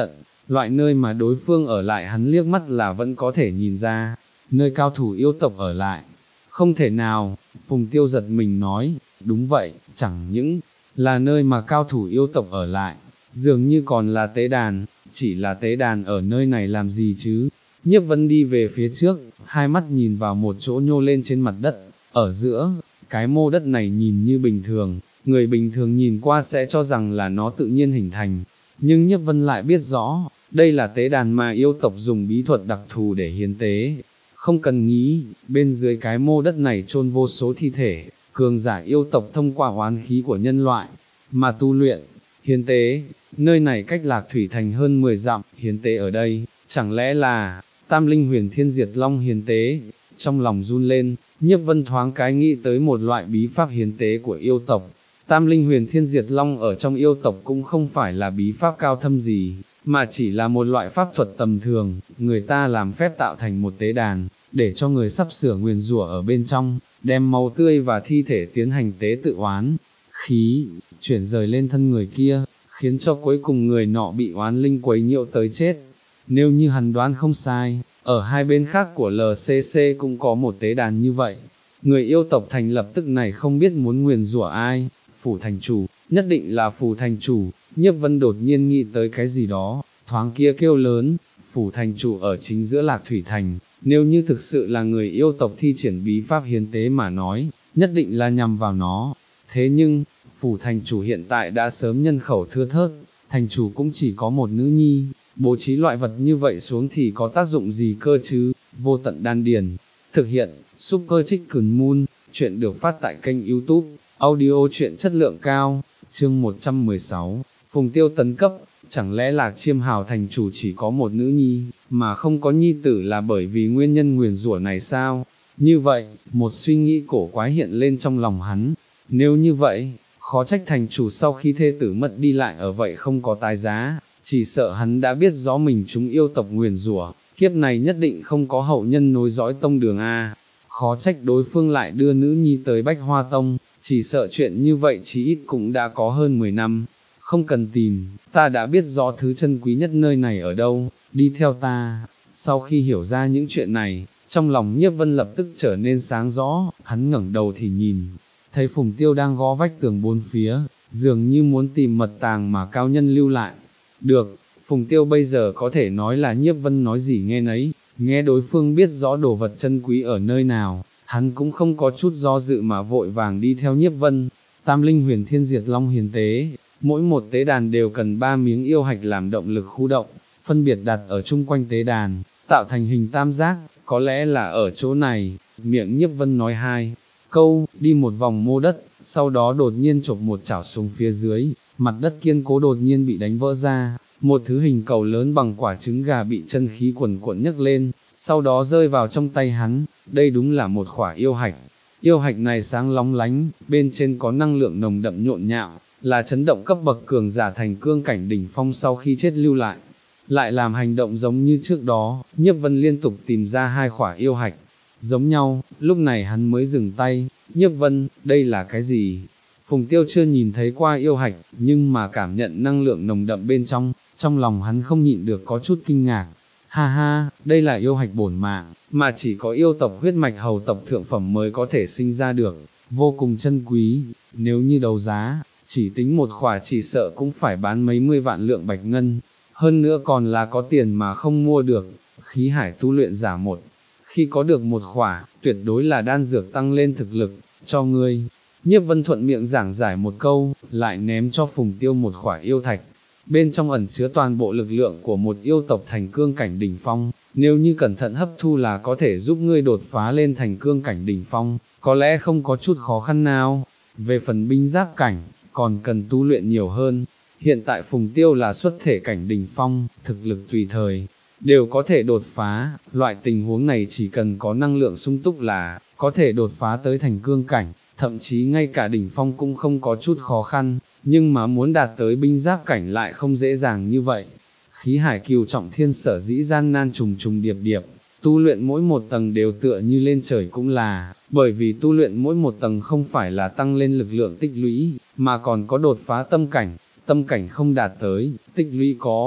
loại nơi mà đối phương ở lại hắn liếc mắt là vẫn có thể nhìn ra, nơi cao thủ yêu tộc ở lại. Không thể nào, Phùng Tiêu giật mình nói, đúng vậy, chẳng những là nơi mà cao thủ yêu tộc ở lại, dường như còn là tế đàn, chỉ là tế đàn ở nơi này làm gì chứ? Nhiếp Vân đi về phía trước, hai mắt nhìn vào một chỗ nhô lên trên mặt đất, ở giữa, cái mô đất này nhìn như bình thường, người bình thường nhìn qua sẽ cho rằng là nó tự nhiên hình thành, nhưng Nhiếp Vân lại biết rõ, đây là tế đàn mà yêu tộc dùng bí thuật đặc thù để hiến tế. Không cần nghĩ, bên dưới cái mô đất này chôn vô số thi thể, cường giả yêu tộc thông qua oán khí của nhân loại, mà tu luyện, hiến tế, nơi này cách Lạc Thủy Thành hơn mười dặm, hiến tế ở đây, chẳng lẽ là Tam Linh Huyền Thiên Diệt Long hiến tế? Trong lòng run lên, Nhiếp Vân thoáng cái nghĩ tới một loại bí pháp hiến tế của yêu tộc. Tam Linh Huyền Thiên Diệt Long ở trong yêu tộc cũng không phải là bí pháp cao thâm gì, mà chỉ là một loại pháp thuật tầm thường, người ta làm phép tạo thành một tế đàn, để cho người sắp sửa nguyền rủa ở bên trong, đem máu tươi và thi thể tiến hành tế tự oán, khí, chuyển rời lên thân người kia, khiến cho cuối cùng người nọ bị oán linh quấy nhiễu tới chết. Nếu như hắn đoán không sai, ở hai bên khác của lờ xê xê cũng có một tế đàn như vậy. Người yêu tộc thành lập tức này không biết muốn nguyền rủa ai, Phủ thành chủ, nhất định là Phủ thành chủ. Nhiếp Vân đột nhiên nghĩ tới cái gì đó, thoáng kia kêu lớn, Phủ thành chủ ở chính giữa Lạc Thủy Thành, nếu như thực sự là người yêu tộc thi triển bí pháp hiến tế mà nói, nhất định là nhằm vào nó. Thế nhưng, Phủ thành chủ hiện tại đã sớm nhân khẩu thưa thớt, thành chủ cũng chỉ có một nữ nhi, bố trí loại vật như vậy xuống thì có tác dụng gì cơ chứ? Vô Tận Đan Điền thực hiện, Super Chicken Moon, chuyện được phát tại kênh YouTube, audio chuyện chất lượng cao, chương một trăm mười sáu, Phùng Tiêu tấn cấp, chẳng lẽ Lạc Chiêm Hào thành chủ chỉ có một nữ nhi, mà không có nhi tử là bởi vì nguyên nhân nguyền rủa này sao? Như vậy, một suy nghĩ cổ quái hiện lên trong lòng hắn, nếu như vậy, khó trách thành chủ sau khi thê tử mất đi lại ở vậy không có tái giá, chỉ sợ hắn đã biết rõ mình chúng yêu tộc nguyền rủa, kiếp này nhất định không có hậu nhân nối dõi tông đường a. Khó trách đối phương lại đưa nữ nhi tới Bách Hoa Tông, chỉ sợ chuyện như vậy chí ít cũng đã có hơn mười năm. Không cần tìm, ta đã biết rõ thứ chân quý nhất nơi này ở đâu, đi theo ta. Sau khi hiểu ra những chuyện này, trong lòng Nhiếp Vân lập tức trở nên sáng rõ, hắn ngẩng đầu thì nhìn, thấy Phùng Tiêu đang gõ vách tường bốn phía, dường như muốn tìm mật tàng mà cao nhân lưu lại. Được, Phùng Tiêu bây giờ có thể nói là Nhiếp Vân nói gì nghe nấy, nghe đối phương biết rõ đồ vật chân quý ở nơi nào, hắn cũng không có chút do dự mà vội vàng đi theo Nhiếp Vân. Tam Linh Huyền Thiên Diệt Long hiến tế, mỗi một tế đàn đều cần ba miếng yêu hạch làm động lực khu động, phân biệt đặt ở chung quanh tế đàn, tạo thành hình tam giác, có lẽ là ở chỗ này. Miệng Nhiếp Vân nói hai câu, đi một vòng mô đất, sau đó đột nhiên chộp một chảo xuống phía dưới, mặt đất kiên cố đột nhiên bị đánh vỡ ra, một thứ hình cầu lớn bằng quả trứng gà bị chân khí quần cuộn nhấc lên, sau đó rơi vào trong tay hắn. Đây đúng là một quả yêu hạch. Yêu hạch này sáng lóng lánh, bên trên có năng lượng nồng đậm nhộn nhạo, là chấn động cấp bậc cường giả thành cương cảnh đỉnh phong sau khi chết lưu lại. Lại làm hành động giống như trước đó, Nhiếp Vân liên tục tìm ra hai quả yêu hạch, giống nhau, lúc này hắn mới dừng tay. Nhiếp Vân, đây là cái gì? Phùng Tiêu chưa nhìn thấy qua yêu hạch, nhưng mà cảm nhận năng lượng nồng đậm bên trong, trong lòng hắn không nhịn được có chút kinh ngạc. Ha ha, đây là yêu hạch bổn mạng, mà chỉ có yêu tộc huyết mạch hầu tộc thượng phẩm mới có thể sinh ra được, vô cùng chân quý, nếu như đấu giá, chỉ tính một khỏa chỉ sợ cũng phải bán mấy mươi vạn lượng bạch ngân, hơn nữa còn là có tiền mà không mua được. Khí hải tu luyện giả một, khi có được một khỏa, tuyệt đối là đan dược tăng lên thực lực, cho ngươi. Nhiếp Vân thuận miệng giảng giải một câu, lại ném cho Phùng Tiêu một khỏa yêu thạch, bên trong ẩn chứa toàn bộ lực lượng của một yêu tộc thành cương cảnh đỉnh phong, nếu như cẩn thận hấp thu là có thể giúp ngươi đột phá lên thành cương cảnh đỉnh phong, có lẽ không có chút khó khăn nào. Về phần binh giáp cảnh, còn cần tu luyện nhiều hơn. Hiện tại Phùng Tiêu là xuất thể cảnh đỉnh phong, thực lực tùy thời đều có thể đột phá, loại tình huống này chỉ cần có năng lượng sung túc là có thể đột phá tới thành cương cảnh, thậm chí ngay cả đỉnh phong cũng không có chút khó khăn, nhưng mà muốn đạt tới binh giáp cảnh lại không dễ dàng như vậy. Khí hải cửu trọng thiên sở dĩ gian nan trùng trùng điệp điệp, tu luyện mỗi một tầng đều tựa như lên trời cũng là, bởi vì tu luyện mỗi một tầng không phải là tăng lên lực lượng tích lũy, mà còn có đột phá tâm cảnh, tâm cảnh không đạt tới, tích lũy có.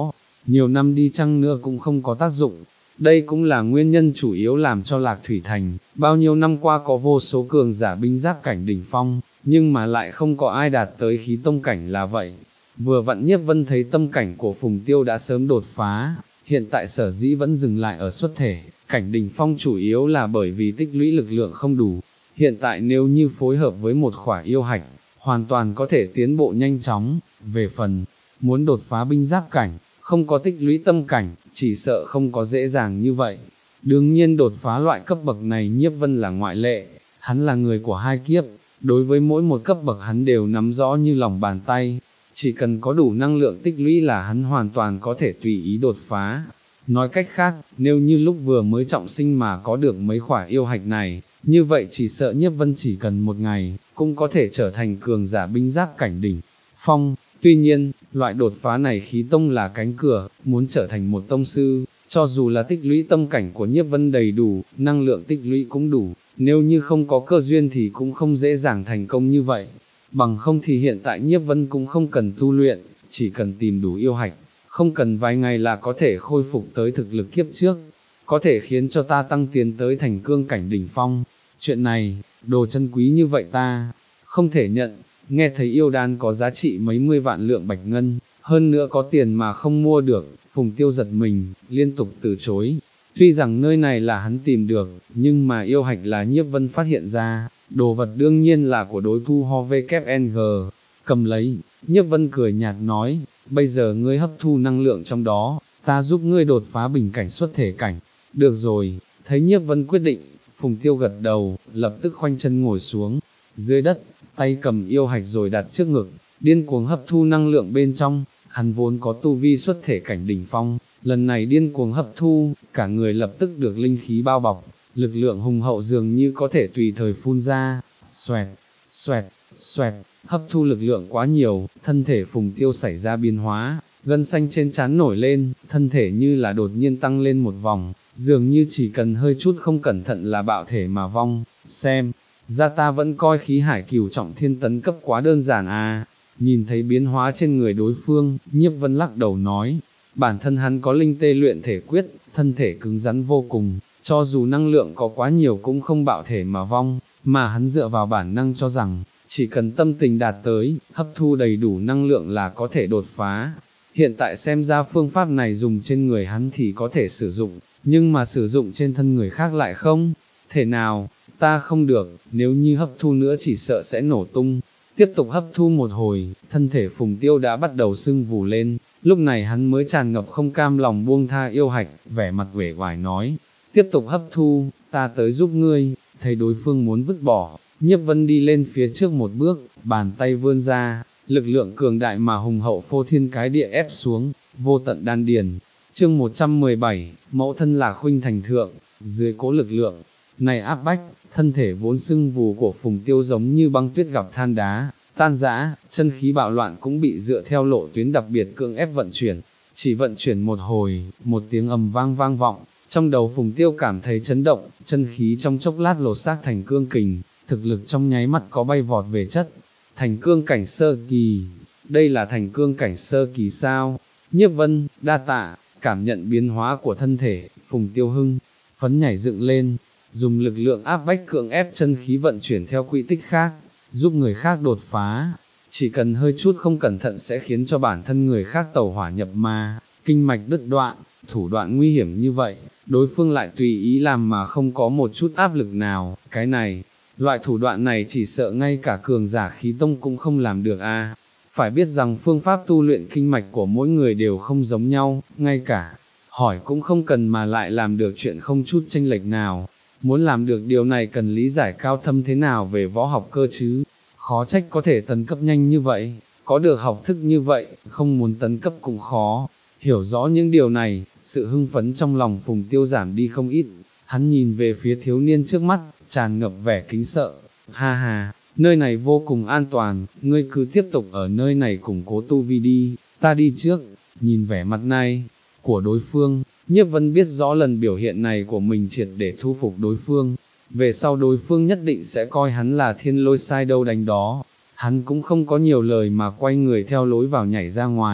nhiều năm đi chăng nữa cũng không có tác dụng. Đây cũng là nguyên nhân chủ yếu làm cho Lạc Thủy Thành, bao nhiêu năm qua có vô số cường giả binh giáp cảnh đỉnh phong, nhưng mà lại không có ai đạt tới khí tông cảnh là vậy. Vừa vặn Nhiếp Vân thấy tâm cảnh của Phùng Tiêu đã sớm đột phá, hiện tại sở dĩ vẫn dừng lại ở xuất thể, cảnh đỉnh phong chủ yếu là bởi vì tích lũy lực lượng không đủ. Hiện tại nếu như phối hợp với một khỏa yêu hạch, hoàn toàn có thể tiến bộ nhanh chóng. Về phần, muốn đột phá binh giáp cảnh, không có tích lũy tâm cảnh, chỉ sợ không có dễ dàng như vậy. Đương nhiên đột phá loại cấp bậc này Nhiếp Vân là ngoại lệ, hắn là người của hai kiếp, đối với mỗi một cấp bậc hắn đều nắm rõ như lòng bàn tay, chỉ cần có đủ năng lượng tích lũy là hắn hoàn toàn có thể tùy ý đột phá. Nói cách khác, nếu như lúc vừa mới trọng sinh mà có được mấy khỏa yêu hạch này, như vậy chỉ sợ Nhiếp Vân chỉ cần một ngày, cũng có thể trở thành cường giả binh giáp cảnh đỉnh phong. Tuy nhiên, loại đột phá này khí tông là cánh cửa, muốn trở thành một tông sư, cho dù là tích lũy tâm cảnh của Nhiếp Vân đầy đủ, năng lượng tích lũy cũng đủ, nếu như không có cơ duyên thì cũng không dễ dàng thành công như vậy. Bằng không thì hiện tại Nhiếp Vân cũng không cần tu luyện, chỉ cần tìm đủ yêu hạch, không cần vài ngày là có thể khôi phục tới thực lực kiếp trước, có thể khiến cho ta tăng tiến tới thành cương cảnh đỉnh phong. Chuyện này, đồ chân quý như vậy ta không thể nhận. Nghe thấy yêu đan có giá trị mấy mươi vạn lượng bạch ngân, hơn nữa có tiền mà không mua được, Phùng Tiêu giật mình, liên tục từ chối. Tuy rằng nơi này là hắn tìm được, nhưng mà yêu hạch là Nhiếp Vân phát hiện ra, đồ vật đương nhiên là của đối thu ho vê kép en giê, cầm lấy. Nhiếp Vân cười nhạt nói, bây giờ ngươi hấp thu năng lượng trong đó, ta giúp ngươi đột phá bình cảnh xuất thể cảnh. Được rồi, thấy Nhiếp Vân quyết định, Phùng Tiêu gật đầu, lập tức khoanh chân ngồi xuống, dưới đất, tay cầm yêu hạch rồi đặt trước ngực, điên cuồng hấp thu năng lượng bên trong. Hắn vốn có tu vi xuất thể cảnh đỉnh phong, lần này điên cuồng hấp thu, cả người lập tức được linh khí bao bọc, lực lượng hùng hậu dường như có thể tùy thời phun ra. Xoẹt, xoẹt, xoẹt, hấp thu lực lượng quá nhiều, thân thể Phùng Tiêu xảy ra biến hóa, gân xanh trên trán nổi lên, thân thể như là đột nhiên tăng lên một vòng, dường như chỉ cần hơi chút không cẩn thận là bạo thể mà vong. Xem ra ta vẫn coi khí hải cửu trọng thiên tấn cấp quá đơn giản à. Nhìn thấy biến hóa trên người đối phương, Nhiếp Vân lắc đầu nói, bản thân hắn có linh tê luyện thể quyết, thân thể cứng rắn vô cùng, cho dù năng lượng có quá nhiều cũng không bạo thể mà vong, mà hắn dựa vào bản năng cho rằng, chỉ cần tâm tình đạt tới, hấp thu đầy đủ năng lượng là có thể đột phá. Hiện tại xem ra phương pháp này dùng trên người hắn thì có thể sử dụng, nhưng mà sử dụng trên thân người khác lại không thể nào. Ta không được, nếu như hấp thu nữa chỉ sợ sẽ nổ tung. Tiếp tục hấp thu một hồi, thân thể Phùng Tiêu đã bắt đầu sưng vù lên, lúc này hắn mới tràn ngập không cam lòng buông tha yêu hạch, vẻ mặt uể oải nói, tiếp tục hấp thu, ta tới giúp ngươi. Thấy đối phương muốn vứt bỏ, Nhiếp Vân đi lên phía trước một bước, bàn tay vươn ra, lực lượng cường đại mà hùng hậu phô thiên cái địa ép xuống, vô tận đan điền. Chương một trăm mười bảy, mẫu thân là khuynh thành thượng, dưới cố lực lượng này áp bách, thân thể vốn sưng vù của Phùng Tiêu giống như băng tuyết gặp than đá, tan rã, chân khí bạo loạn cũng bị dựa theo lộ tuyến đặc biệt cưỡng ép vận chuyển. Chỉ vận chuyển một hồi, một tiếng ầm vang vang vọng, trong đầu Phùng Tiêu cảm thấy chấn động, chân khí trong chốc lát lột xác thành cương kình, thực lực trong nháy mắt có bay vọt về chất, thành cương cảnh sơ kỳ. Đây là thành cương cảnh sơ kỳ sao? Nhiếp Vân, đa tạ. Cảm nhận biến hóa của thân thể, Phùng Tiêu hưng phấn nhảy dựng lên, dùng lực lượng áp bách cưỡng ép chân khí vận chuyển theo quỹ tích khác, giúp người khác đột phá. Chỉ cần hơi chút không cẩn thận sẽ khiến cho bản thân người khác tẩu hỏa nhập ma, kinh mạch đứt đoạn. Thủ đoạn nguy hiểm như vậy, đối phương lại tùy ý làm mà không có một chút áp lực nào. Cái này, loại thủ đoạn này chỉ sợ ngay cả cường giả khí tông cũng không làm được a. À. Phải biết rằng phương pháp tu luyện kinh mạch của mỗi người đều không giống nhau, ngay cả hỏi cũng không cần mà lại làm được chuyện không chút chênh lệch nào. Muốn làm được điều này cần lý giải cao thâm thế nào về võ học cơ chứ, khó trách có thể tấn cấp nhanh như vậy, có được học thức như vậy, không muốn tấn cấp cũng khó. Hiểu rõ những điều này, sự hưng phấn trong lòng Phùng Tiêu giảm đi không ít, hắn nhìn về phía thiếu niên trước mắt, tràn ngập vẻ kính sợ, ha ha, nơi này vô cùng an toàn, ngươi cứ tiếp tục ở nơi này củng cố tu vi đi, ta đi trước. Nhìn vẻ mặt này của đối phương, Nhiếp Vân biết rõ lần biểu hiện này của mình triệt để thu phục đối phương, về sau đối phương nhất định sẽ coi hắn là thiên lôi sai đâu đánh đó. Hắn cũng không có nhiều lời mà quay người theo lối vào nhảy ra ngoài,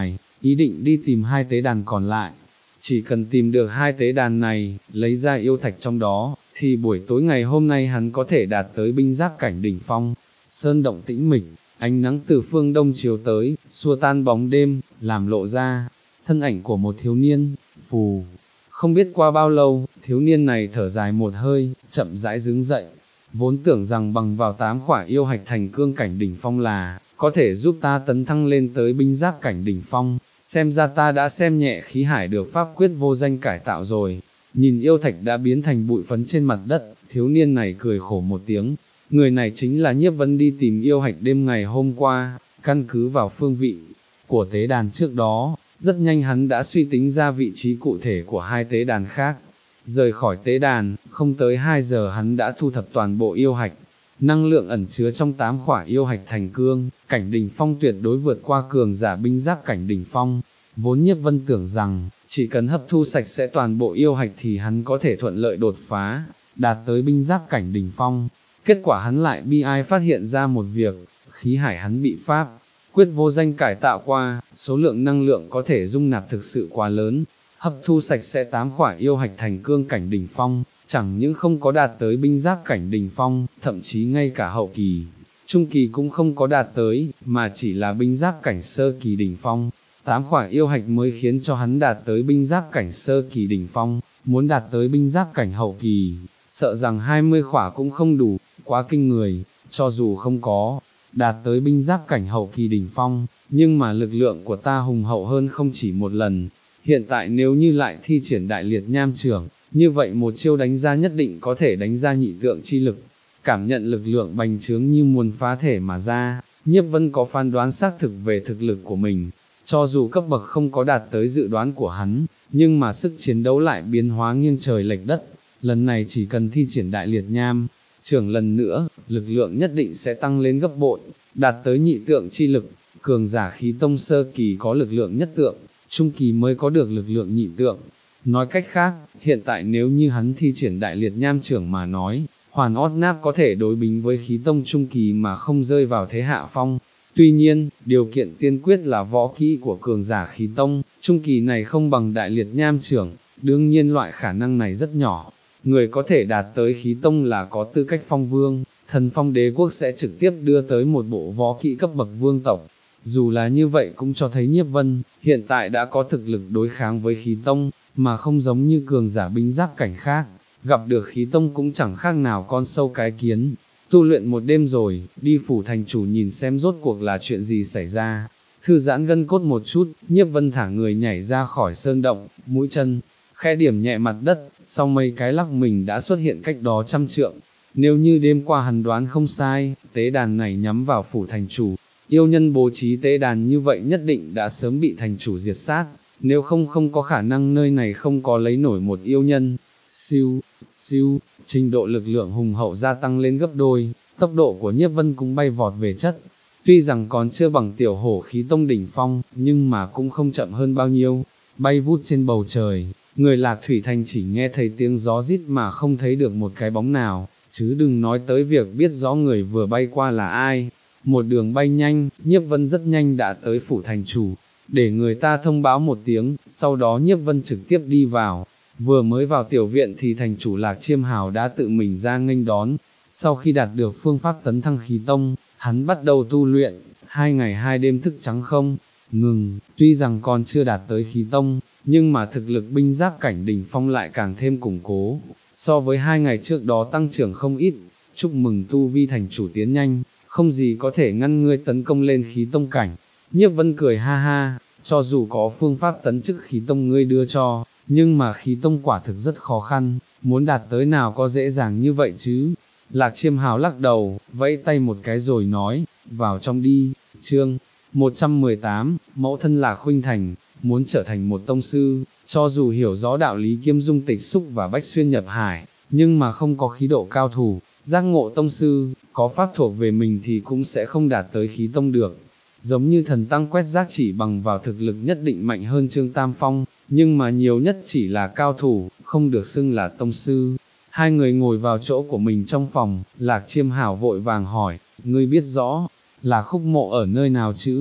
ý định đi tìm hai tế đàn còn lại. Chỉ cần tìm được hai tế đàn này, lấy ra yêu thạch trong đó, thì buổi tối ngày hôm nay hắn có thể đạt tới binh giáp cảnh đỉnh phong. Sơn động tĩnh mịch, ánh nắng từ phương đông chiếu tới, xua tan bóng đêm, làm lộ ra thân ảnh của một thiếu niên. Phù, không biết qua bao lâu, thiếu niên này thở dài một hơi, chậm rãi đứng dậy. Vốn tưởng rằng bằng vào tám khỏa yêu hạch thành cương cảnh đỉnh phong là có thể giúp ta tấn thăng lên tới binh giáp cảnh đỉnh phong, xem ra ta đã xem nhẹ khí hải được pháp quyết vô danh cải tạo rồi. Nhìn yêu thạch đã biến thành bụi phấn trên mặt đất, thiếu niên này cười khổ một tiếng. Người này chính là Nhiếp Vân đi tìm yêu hạch đêm ngày hôm qua. Căn cứ vào phương vị của tế đàn trước đó, rất nhanh hắn đã suy tính ra vị trí cụ thể của hai tế đàn khác. Rời khỏi tế đàn, không tới hai giờ hắn đã thu thập toàn bộ yêu hạch. Năng lượng ẩn chứa trong tám khỏa yêu hạch thành cương, cảnh đỉnh phong tuyệt đối vượt qua cường giả binh giáp cảnh đỉnh phong. Vốn Nhiếp Vân tưởng rằng, chỉ cần hấp thu sạch sẽ toàn bộ yêu hạch thì hắn có thể thuận lợi đột phá, đạt tới binh giáp cảnh đỉnh phong. Kết quả hắn lại bi ai phát hiện ra một việc, khí hải hắn bị pháp quyết vô danh cải tạo qua, số lượng năng lượng có thể dung nạp thực sự quá lớn, hấp thu sạch sẽ tám khỏa yêu hạch thành cương cảnh đỉnh phong, chẳng những không có đạt tới binh giáp cảnh đỉnh phong, thậm chí ngay cả hậu kỳ, trung kỳ cũng không có đạt tới, mà chỉ là binh giáp cảnh sơ kỳ đỉnh phong. Tám khỏa yêu hạch mới khiến cho hắn đạt tới binh giáp cảnh sơ kỳ đỉnh phong, muốn đạt tới binh giáp cảnh hậu kỳ, sợ rằng hai mươi khỏa cũng không đủ, quá kinh người. Cho dù không có đạt tới binh giáp cảnh hậu kỳ đỉnh phong, nhưng mà lực lượng của ta hùng hậu hơn không chỉ một lần. Hiện tại nếu như lại thi triển đại liệt nham trưởng, như vậy một chiêu đánh ra nhất định có thể đánh ra nhị tượng chi lực, cảm nhận lực lượng bành trướng như muốn phá thể mà ra. Nhiếp Vân có phán đoán xác thực về thực lực của mình, cho dù cấp bậc không có đạt tới dự đoán của hắn, nhưng mà sức chiến đấu lại biến hóa nghiêng trời lệch đất. Lần này chỉ cần thi triển đại liệt nham trưởng lần nữa, lực lượng nhất định sẽ tăng lên gấp bội, đạt tới nhị tượng chi lực. Cường giả khí tông sơ kỳ có lực lượng nhất tượng, trung kỳ mới có được lực lượng nhị tượng. Nói cách khác, hiện tại nếu như hắn thi triển đại liệt nham trưởng mà nói, hoàn ót náp có thể đối bính với khí tông trung kỳ mà không rơi vào thế hạ phong. Tuy nhiên, điều kiện tiên quyết là võ kỹ của cường giả khí tông trung kỳ này không bằng đại liệt nham trưởng, đương nhiên loại khả năng này rất nhỏ. Người có thể đạt tới khí tông là có tư cách phong vương, thần phong đế quốc sẽ trực tiếp đưa tới một bộ võ kỹ cấp bậc vương tộc. Dù là như vậy cũng cho thấy Nhiếp Vân hiện tại đã có thực lực đối kháng với khí tông, mà không giống như cường giả binh giáp cảnh khác, gặp được khí tông cũng chẳng khác nào con sâu cái kiến. Tu luyện một đêm rồi, đi phủ thành chủ nhìn xem rốt cuộc là chuyện gì xảy ra. Thư giãn gân cốt một chút, Nhiếp Vân thả người nhảy ra khỏi sơn động, mũi chân khẽ điểm nhẹ mặt đất, sau mấy cái lắc mình đã xuất hiện cách đó trăm trượng. Nếu như đêm qua hắn đoán không sai, tế đàn này nhắm vào phủ thành chủ, yêu nhân bố trí tế đàn như vậy nhất định đã sớm bị thành chủ diệt sát, nếu không không có khả năng nơi này không có lấy nổi một yêu nhân. Siêu, siêu, trình độ lực lượng hùng hậu gia tăng lên gấp đôi, tốc độ của Nhiếp Vân cũng bay vọt về chất. Tuy rằng còn chưa bằng tiểu hổ khí tông đỉnh phong, nhưng mà cũng không chậm hơn bao nhiêu. Bay vút trên bầu trời, người Lạc Thủy Thành chỉ nghe thấy tiếng gió rít mà không thấy được một cái bóng nào, chứ đừng nói tới việc biết rõ người vừa bay qua là ai. Một đường bay nhanh, Nhiếp Vân rất nhanh đã tới phủ thành chủ, để người ta thông báo một tiếng, sau đó Nhiếp Vân trực tiếp đi vào. Vừa mới vào tiểu viện thì thành chủ Lạc Chiêm Hào đã tự mình ra nghênh đón. Sau khi đạt được phương pháp tấn thăng khí tông, hắn bắt đầu tu luyện, hai ngày hai đêm thức trắng không ngừng. Tuy rằng còn chưa đạt tới khí tông, nhưng mà thực lực binh giáp cảnh đỉnh phong lại càng thêm củng cố, so với hai ngày trước đó tăng trưởng không ít. Chúc mừng tu vi thành chủ tiến nhanh, không gì có thể ngăn ngươi tấn công lên khí tông cảnh. Nhiếp Vân cười ha ha, cho dù có phương pháp tấn chức khí tông ngươi đưa cho, nhưng mà khí tông quả thực rất khó khăn, muốn đạt tới nào có dễ dàng như vậy chứ. Lạc Chiêm Hào lắc đầu, vẫy tay một cái rồi nói, vào trong đi. Chương một trăm mười tám, mẫu thân Lạc Khuynh Thành, muốn trở thành một tông sư, cho dù hiểu rõ đạo lý kiêm dung tịch xúc và bách xuyên nhập hải, nhưng mà không có khí độ cao thủ, giác ngộ tông sư, có pháp thuộc về mình thì cũng sẽ không đạt tới khí tông được. Giống như thần tăng quét rác chỉ bằng vào thực lực nhất định mạnh hơn Trương Tam Phong, nhưng mà nhiều nhất chỉ là cao thủ, không được xưng là tông sư. Hai người ngồi vào chỗ của mình trong phòng, Lạc Chiêm Hào vội vàng hỏi, ngươi biết rõ, là Khúc Mộ ở nơi nào chứ?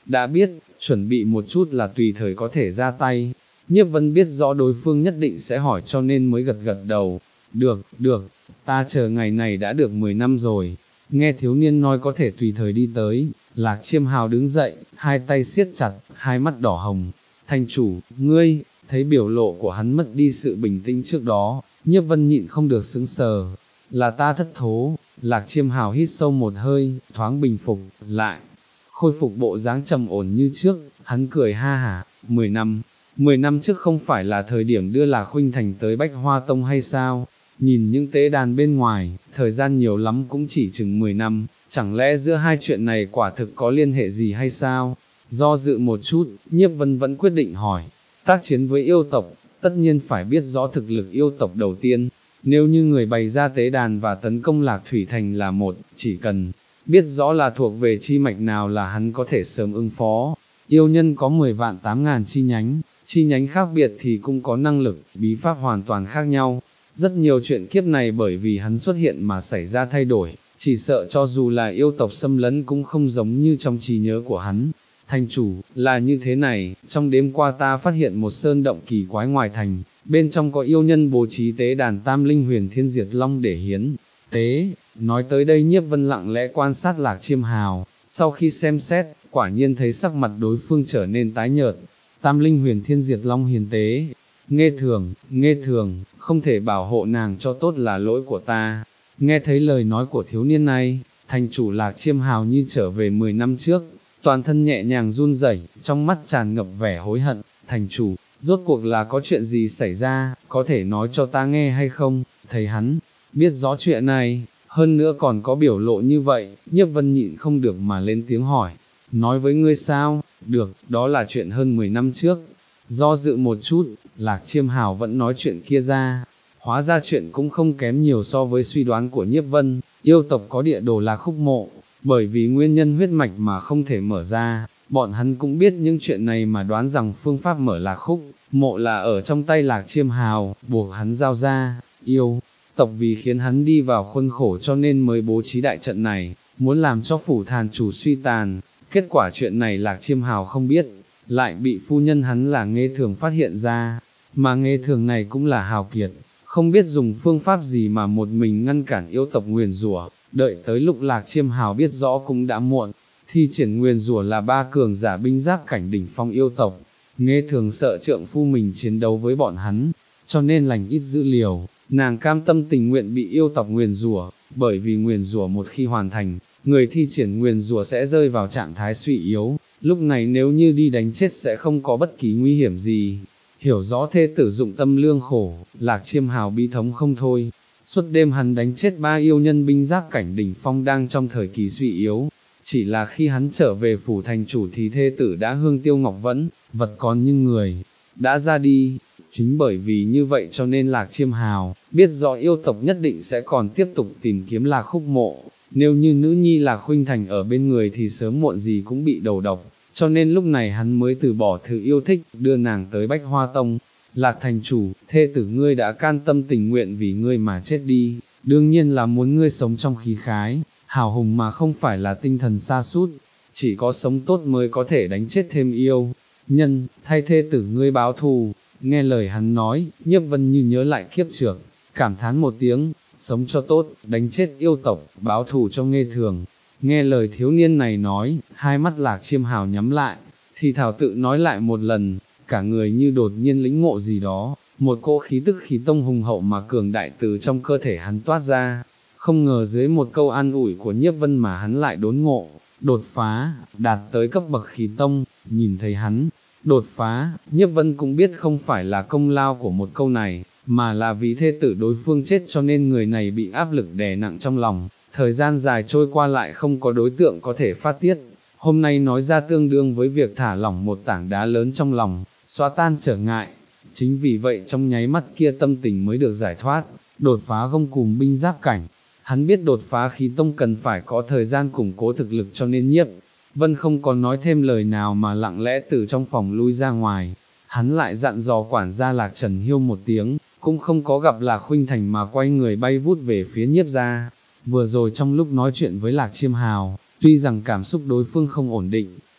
đã biết, chuẩn bị một chút là tùy thời có thể ra tay. Nhiếp Vân biết rõ đối phương nhất định sẽ hỏi cho nên mới gật gật đầu. Được, được, ta chờ ngày này đã được mười năm rồi. Nghe thiếu niên nói có thể tùy thời đi tới, Lạc Chiêm Hào đứng dậy, hai tay siết chặt, hai mắt đỏ hồng. Thành chủ, ngươi, thấy biểu lộ của hắn mất đi sự bình tĩnh trước đó, Nhiếp Vân nhịn không được sững sờ. Là ta thất thố. Lạc Chiêm Hào hít sâu một hơi, thoáng bình phục, lại khôi phục bộ dáng trầm ổn như trước, hắn cười ha hả, mười năm, mười năm trước không phải là thời điểm đưa Lạc Khuynh Thành tới Bách Hoa Tông hay sao? Nhìn những tế đàn bên ngoài, thời gian nhiều lắm cũng chỉ chừng mười năm, chẳng lẽ giữa hai chuyện này quả thực có liên hệ gì hay sao? Do dự một chút, Nhiếp Vân vẫn quyết định hỏi, tác chiến với yêu tộc, tất nhiên phải biết rõ thực lực yêu tộc đầu tiên. Nếu như người bày ra tế đàn và tấn công Lạc Thủy Thành là một, chỉ cần biết rõ là thuộc về chi mạch nào là hắn có thể sớm ứng phó. Yêu nhân có mười vạn tám ngàn chi nhánh, chi nhánh khác biệt thì cũng có năng lực, bí pháp hoàn toàn khác nhau. Rất nhiều chuyện kiếp này bởi vì hắn xuất hiện mà xảy ra thay đổi, chỉ sợ cho dù là yêu tộc xâm lấn cũng không giống như trong trí nhớ của hắn. Thành chủ, là như thế này, trong đêm qua ta phát hiện một sơn động kỳ quái ngoài thành, bên trong có yêu nhân bố trí tế đàn Tam Linh Huyền Thiên Diệt Long để hiến tế. Nói tới đây Nhiếp Vân lặng lẽ quan sát Lạc Chiêm Hào, sau khi xem xét, quả nhiên thấy sắc mặt đối phương trở nên tái nhợt. Tam Linh Huyền Thiên Diệt Long hiến tế, nghe thường, nghe thường, không thể bảo hộ nàng cho tốt là lỗi của ta. Nghe thấy lời nói của thiếu niên này, thành chủ Lạc Chiêm Hào như trở về mười năm trước, toàn thân nhẹ nhàng run rẩy, trong mắt tràn ngập vẻ hối hận. Thành chủ, rốt cuộc là có chuyện gì xảy ra, có thể nói cho ta nghe hay không? Thấy hắn biết rõ chuyện này, hơn nữa còn có biểu lộ như vậy, Nhiếp Vân nhịn không được mà lên tiếng hỏi, nói với ngươi sao? Được, đó là chuyện hơn mười năm trước. Do dự một chút, Lạc Chiêm Hào vẫn nói chuyện kia ra. Hóa ra chuyện cũng không kém nhiều so với suy đoán của Nhiếp Vân, yêu tộc có địa đồ Lạc Khúc Mộ, bởi vì nguyên nhân huyết mạch mà không thể mở ra, bọn hắn cũng biết những chuyện này mà đoán rằng phương pháp mở Lạc Khúc Mộ là ở trong tay Lạc Chiêm Hào, buộc hắn giao ra. Yêu tộc vì khiến hắn đi vào khuôn khổ cho nên mới bố trí đại trận này, muốn làm cho phủ Thàn chủ suy tàn. Kết quả chuyện này Lạc Chiêm Hào không biết, lại bị phu nhân hắn là Nghê Thường phát hiện ra, mà Nghê Thường này cũng là hào kiệt, không biết dùng phương pháp gì mà một mình ngăn cản yêu tộc nguyền rủa. Đợi tới lúc Lạc Chiêm Hào biết rõ cũng đã muộn, thi triển nguyền rủa là ba cường giả binh giáp cảnh đỉnh phong yêu tộc. Nghê Thường sợ trượng phu mình chiến đấu với bọn hắn, cho nên lành ít giữ liều, nàng cam tâm tình nguyện bị yêu tộc nguyền rủa, bởi vì nguyền rủa một khi hoàn thành, người thi triển nguyền rủa sẽ rơi vào trạng thái suy yếu, lúc này nếu như đi đánh chết sẽ không có bất kỳ nguy hiểm gì. Hiểu rõ thê tử dụng tâm lương khổ, Lạc Chiêm Hào bi thống không thôi. Suốt đêm hắn đánh chết ba yêu nhân binh giáp cảnh đỉnh phong đang trong thời kỳ suy yếu, chỉ là khi hắn trở về phủ thành chủ thì thê tử đã hương tiêu ngọc vẫn, vật còn như người, đã ra đi. Chính bởi vì như vậy cho nên Lạc Chiêm Hào biết rõ yêu tộc nhất định sẽ còn tiếp tục tìm kiếm Lạc Khúc Mộ, nếu như nữ nhi Lạc Khuynh Thành ở bên người thì sớm muộn gì cũng bị đầu độc, cho nên lúc này hắn mới từ bỏ thứ yêu thích, đưa nàng tới Bách Hoa Tông. Lạc thành chủ, thê tử ngươi đã can tâm tình nguyện vì ngươi mà chết đi, đương nhiên là muốn ngươi sống trong khí khái, hào hùng mà không phải là tinh thần sa sút, chỉ có sống tốt mới có thể đánh chết thêm yêu nhân, thay thê tử ngươi báo thù. Nghe lời hắn nói, Nhiếp Vân như nhớ lại kiếp trước, cảm thán một tiếng, sống cho tốt, đánh chết yêu tộc, báo thù cho Nghê Thường. Nghe lời thiếu niên này nói, hai mắt Lạc Chiêm Hào nhắm lại, thì thảo tự nói lại một lần, cả người như đột nhiên lĩnh ngộ gì đó, một cỗ khí tức khí tông hùng hậu mà cường đại từ trong cơ thể hắn toát ra. Không ngờ dưới một câu an ủi của Nhiếp Vân mà hắn lại đốn ngộ, đột phá, đạt tới cấp bậc khí tông. Nhìn thấy hắn đột phá, Nhiếp Vân cũng biết không phải là công lao của một câu này, mà là vì thê tử đối phương chết cho nên người này bị áp lực đè nặng trong lòng, thời gian dài trôi qua lại không có đối tượng có thể phát tiết. Hôm nay nói ra tương đương với việc thả lỏng một tảng đá lớn trong lòng, xóa tan trở ngại. Chính vì vậy trong nháy mắt kia tâm tình mới được giải thoát, đột phá gông cùm binh giáp cảnh. Hắn biết đột phá khí tông cần phải có thời gian củng cố thực lực cho nên Nhiếp Vân không còn nói thêm lời nào mà lặng lẽ từ trong phòng lui ra ngoài. Hắn lại dặn dò quản gia Lạc Trần Hiêu một tiếng, cũng không có gặp Lạc Khuynh Thành mà quay người bay vút về phía Nhiếp gia. Vừa rồi trong lúc nói chuyện với Lạc Chiêm Hào, tuy rằng cảm xúc đối phương không ổn định,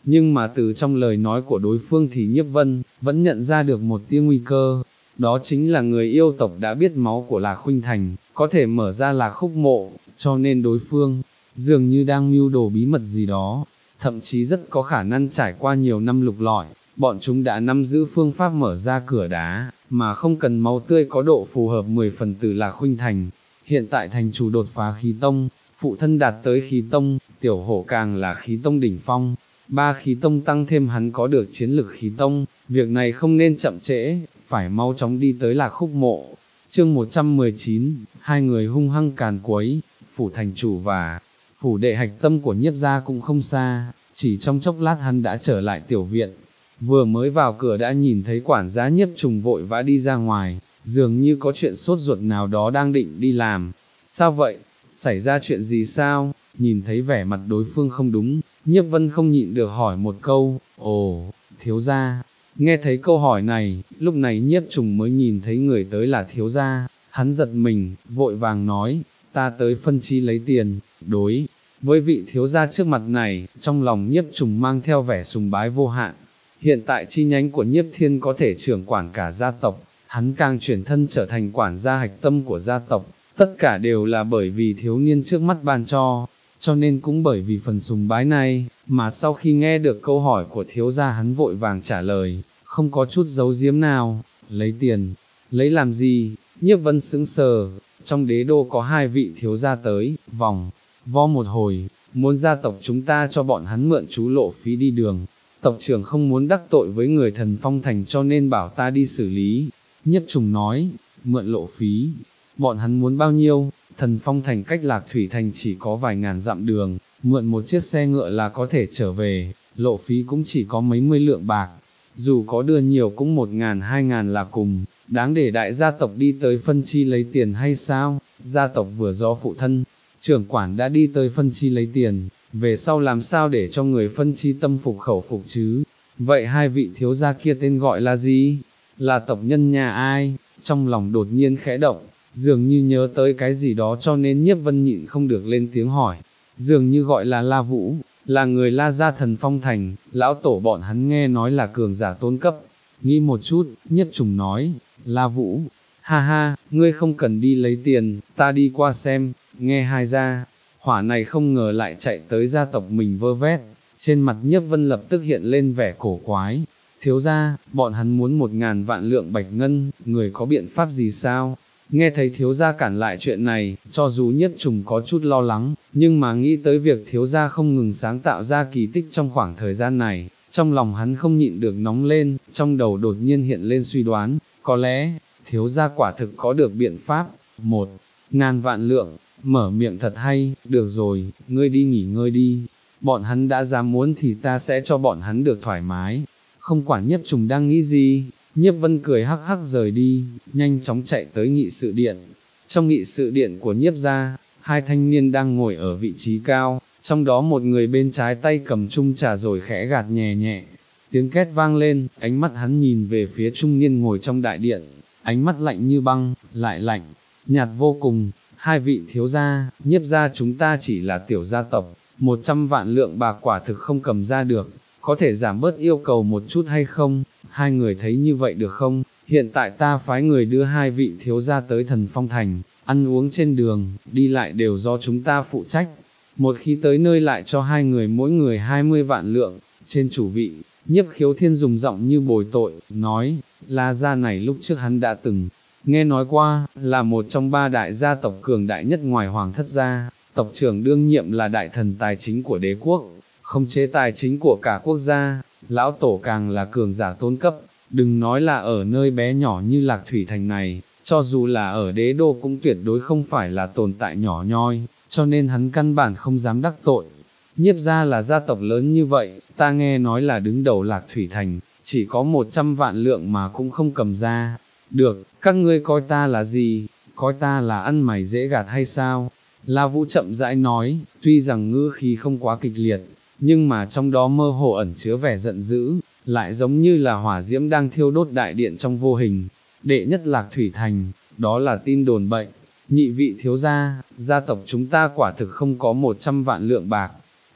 nhưng mà từ trong lời nói của đối phương thì Nhiếp Vân vẫn nhận ra được một tia nguy cơ, đó chính là người yêu tộc đã biết máu của Lạc Khuynh Thành, có thể mở ra Lạc Khúc mộ, cho nên đối phương, dường như đang mưu đồ bí mật gì đó, thậm chí rất có khả năng trải qua nhiều năm lục lọi, bọn chúng đã nắm giữ phương pháp mở ra cửa đá, mà không cần máu tươi có độ phù hợp mười phần từ Lạc Khuynh Thành. Hiện tại thành chủ đột phá khí tông, phụ thân đạt tới khí tông, tiểu hổ càng là khí tông đỉnh phong, ba khí tông tăng thêm hắn có được chiến lực khí tông, việc này không nên chậm trễ, phải mau chóng đi tới Lạc Khúc mộ. Chương một trăm mười chín, hai người hung hăng càn quấy, phủ thành chủ và phủ đệ hạch tâm của Nhiếp gia cũng không xa, chỉ trong chốc lát hắn đã trở lại tiểu viện, vừa mới vào cửa đã nhìn thấy quản gia Nhiếp Trùng vội vã đi ra ngoài, dường như có chuyện sốt ruột nào đó đang định đi làm. Sao vậy? Xảy ra chuyện gì sao? Nhìn thấy vẻ mặt đối phương không đúng, Nhiếp Vân không nhịn được hỏi một câu, ồ, thiếu gia. Nghe thấy câu hỏi này, lúc này Nhiếp Trùng mới nhìn thấy người tới là thiếu gia, hắn giật mình, vội vàng nói, ta tới phân chi lấy tiền. Đối với vị thiếu gia trước mặt này, trong lòng Nhiếp Trùng mang theo vẻ sùng bái vô hạn. Hiện tại chi nhánh của Nhiếp Thiên có thể trưởng quản cả gia tộc, hắn càng chuyển thân trở thành quản gia hạch tâm của gia tộc, tất cả đều là bởi vì thiếu niên trước mắt ban cho, cho nên cũng bởi vì phần sùng bái này, mà sau khi nghe được câu hỏi của thiếu gia hắn vội vàng trả lời, không có chút giấu giếm nào, lấy tiền, lấy làm gì? Nhiếp Vân sững sờ, trong đế đô có hai vị thiếu gia tới, vòng, vo một hồi, muốn gia tộc chúng ta cho bọn hắn mượn chú lộ phí đi đường, tộc trưởng không muốn đắc tội với người Thần Phong Thành cho nên bảo ta đi xử lý. Nhiếp Trùng nói, mượn lộ phí, bọn hắn muốn bao nhiêu? Thần Phong Thành cách Lạc Thủy Thành chỉ có vài ngàn dặm đường, mượn một chiếc xe ngựa là có thể trở về, lộ phí cũng chỉ có mấy mươi lượng bạc, dù có đưa nhiều cũng một ngàn hai ngàn là cùng, đáng để đại gia tộc đi tới phân chi lấy tiền hay sao? Gia tộc vừa do phụ thân, trưởng quản đã đi tới phân chi lấy tiền, về sau làm sao để cho người phân chi tâm phục khẩu phục chứ? Vậy hai vị thiếu gia kia tên gọi là gì? Là tộc nhân nhà ai? Trong lòng đột nhiên khẽ động, dường như nhớ tới cái gì đó cho nên Nhiếp Vân nhịn không được lên tiếng hỏi, dường như gọi là La Vũ, là người La gia Thần Phong Thành, lão tổ bọn hắn nghe nói là cường giả tôn cấp. Nghĩ một chút, Nhiếp Trùng nói, La Vũ, ha ha, ngươi không cần đi lấy tiền, ta đi qua xem. Nghe hai gia hỏa này không ngờ lại chạy tới gia tộc mình vơ vét, trên mặt Nhiếp Vân lập tức hiện lên vẻ cổ quái. Thiếu gia, bọn hắn muốn một ngàn vạn lượng bạch ngân, người có biện pháp gì sao? Nghe thấy thiếu gia cản lại chuyện này, cho dù Nhiếp Trùng có chút lo lắng, nhưng mà nghĩ tới việc thiếu gia không ngừng sáng tạo ra kỳ tích trong khoảng thời gian này, trong lòng hắn không nhịn được nóng lên, trong đầu đột nhiên hiện lên suy đoán, có lẽ, thiếu gia quả thực có được biện pháp. Một ngàn vạn lượng, mở miệng thật hay, được rồi, ngươi đi nghỉ ngơi đi, bọn hắn đã dám muốn thì ta sẽ cho bọn hắn được thoải mái. Không quản Nhiếp Trùng đang nghĩ gì, Nhiếp Vân cười hắc hắc rời đi, nhanh chóng chạy tới nghị sự điện. Trong nghị sự điện của Nhiếp gia, hai thanh niên đang ngồi ở vị trí cao, trong đó một người bên trái tay cầm chung trà rồi khẽ gạt nhẹ nhẹ. Tiếng két vang lên, ánh mắt hắn nhìn về phía trung niên ngồi trong đại điện, ánh mắt lạnh như băng, lại lạnh, nhạt vô cùng. Hai vị thiếu gia, Nhiếp gia chúng ta chỉ là tiểu gia tộc, một trăm vạn lượng bạc quả thực không cầm ra được, có thể giảm bớt yêu cầu một chút hay không? Hai người thấy như vậy được không? Hiện tại ta phái người đưa hai vị thiếu gia tới Thần Phong Thành, ăn uống trên đường, đi lại đều do chúng ta phụ trách. Một khi tới nơi lại cho hai người mỗi người hai mươi vạn lượng. Trên chủ vị, Nhiếp Khiếu Thiên dùng giọng như bồi tội, nói, La gia này lúc trước hắn đã từng nghe nói qua, là một trong ba đại gia tộc cường đại nhất ngoài Hoàng thất gia, tộc trưởng đương nhiệm là đại thần tài chính của đế quốc, không chế tài chính của cả quốc gia, lão tổ càng là cường giả tôn cấp, đừng nói là ở nơi bé nhỏ như Lạc Thủy Thành này, cho dù là ở đế đô cũng tuyệt đối không phải là tồn tại nhỏ nhoi, cho nên hắn căn bản không dám đắc tội. Nhiếp gia là gia tộc lớn như vậy, ta nghe nói là đứng đầu Lạc Thủy Thành, chỉ có một trăm vạn lượng mà cũng không cầm ra. Được, các ngươi coi ta là gì, coi ta là ăn mày dễ gạt hay sao? La Vũ chậm rãi nói, tuy rằng ngữ khí không quá kịch liệt, nhưng mà trong đó mơ hồ ẩn chứa vẻ giận dữ, lại giống như là hỏa diễm đang thiêu đốt đại điện trong vô hình. Đệ nhất Lạc Thủy Thành, đó là tin đồn bệnh. Nhị vị thiếu gia, gia tộc chúng ta quả thực không có một trăm vạn lượng bạc.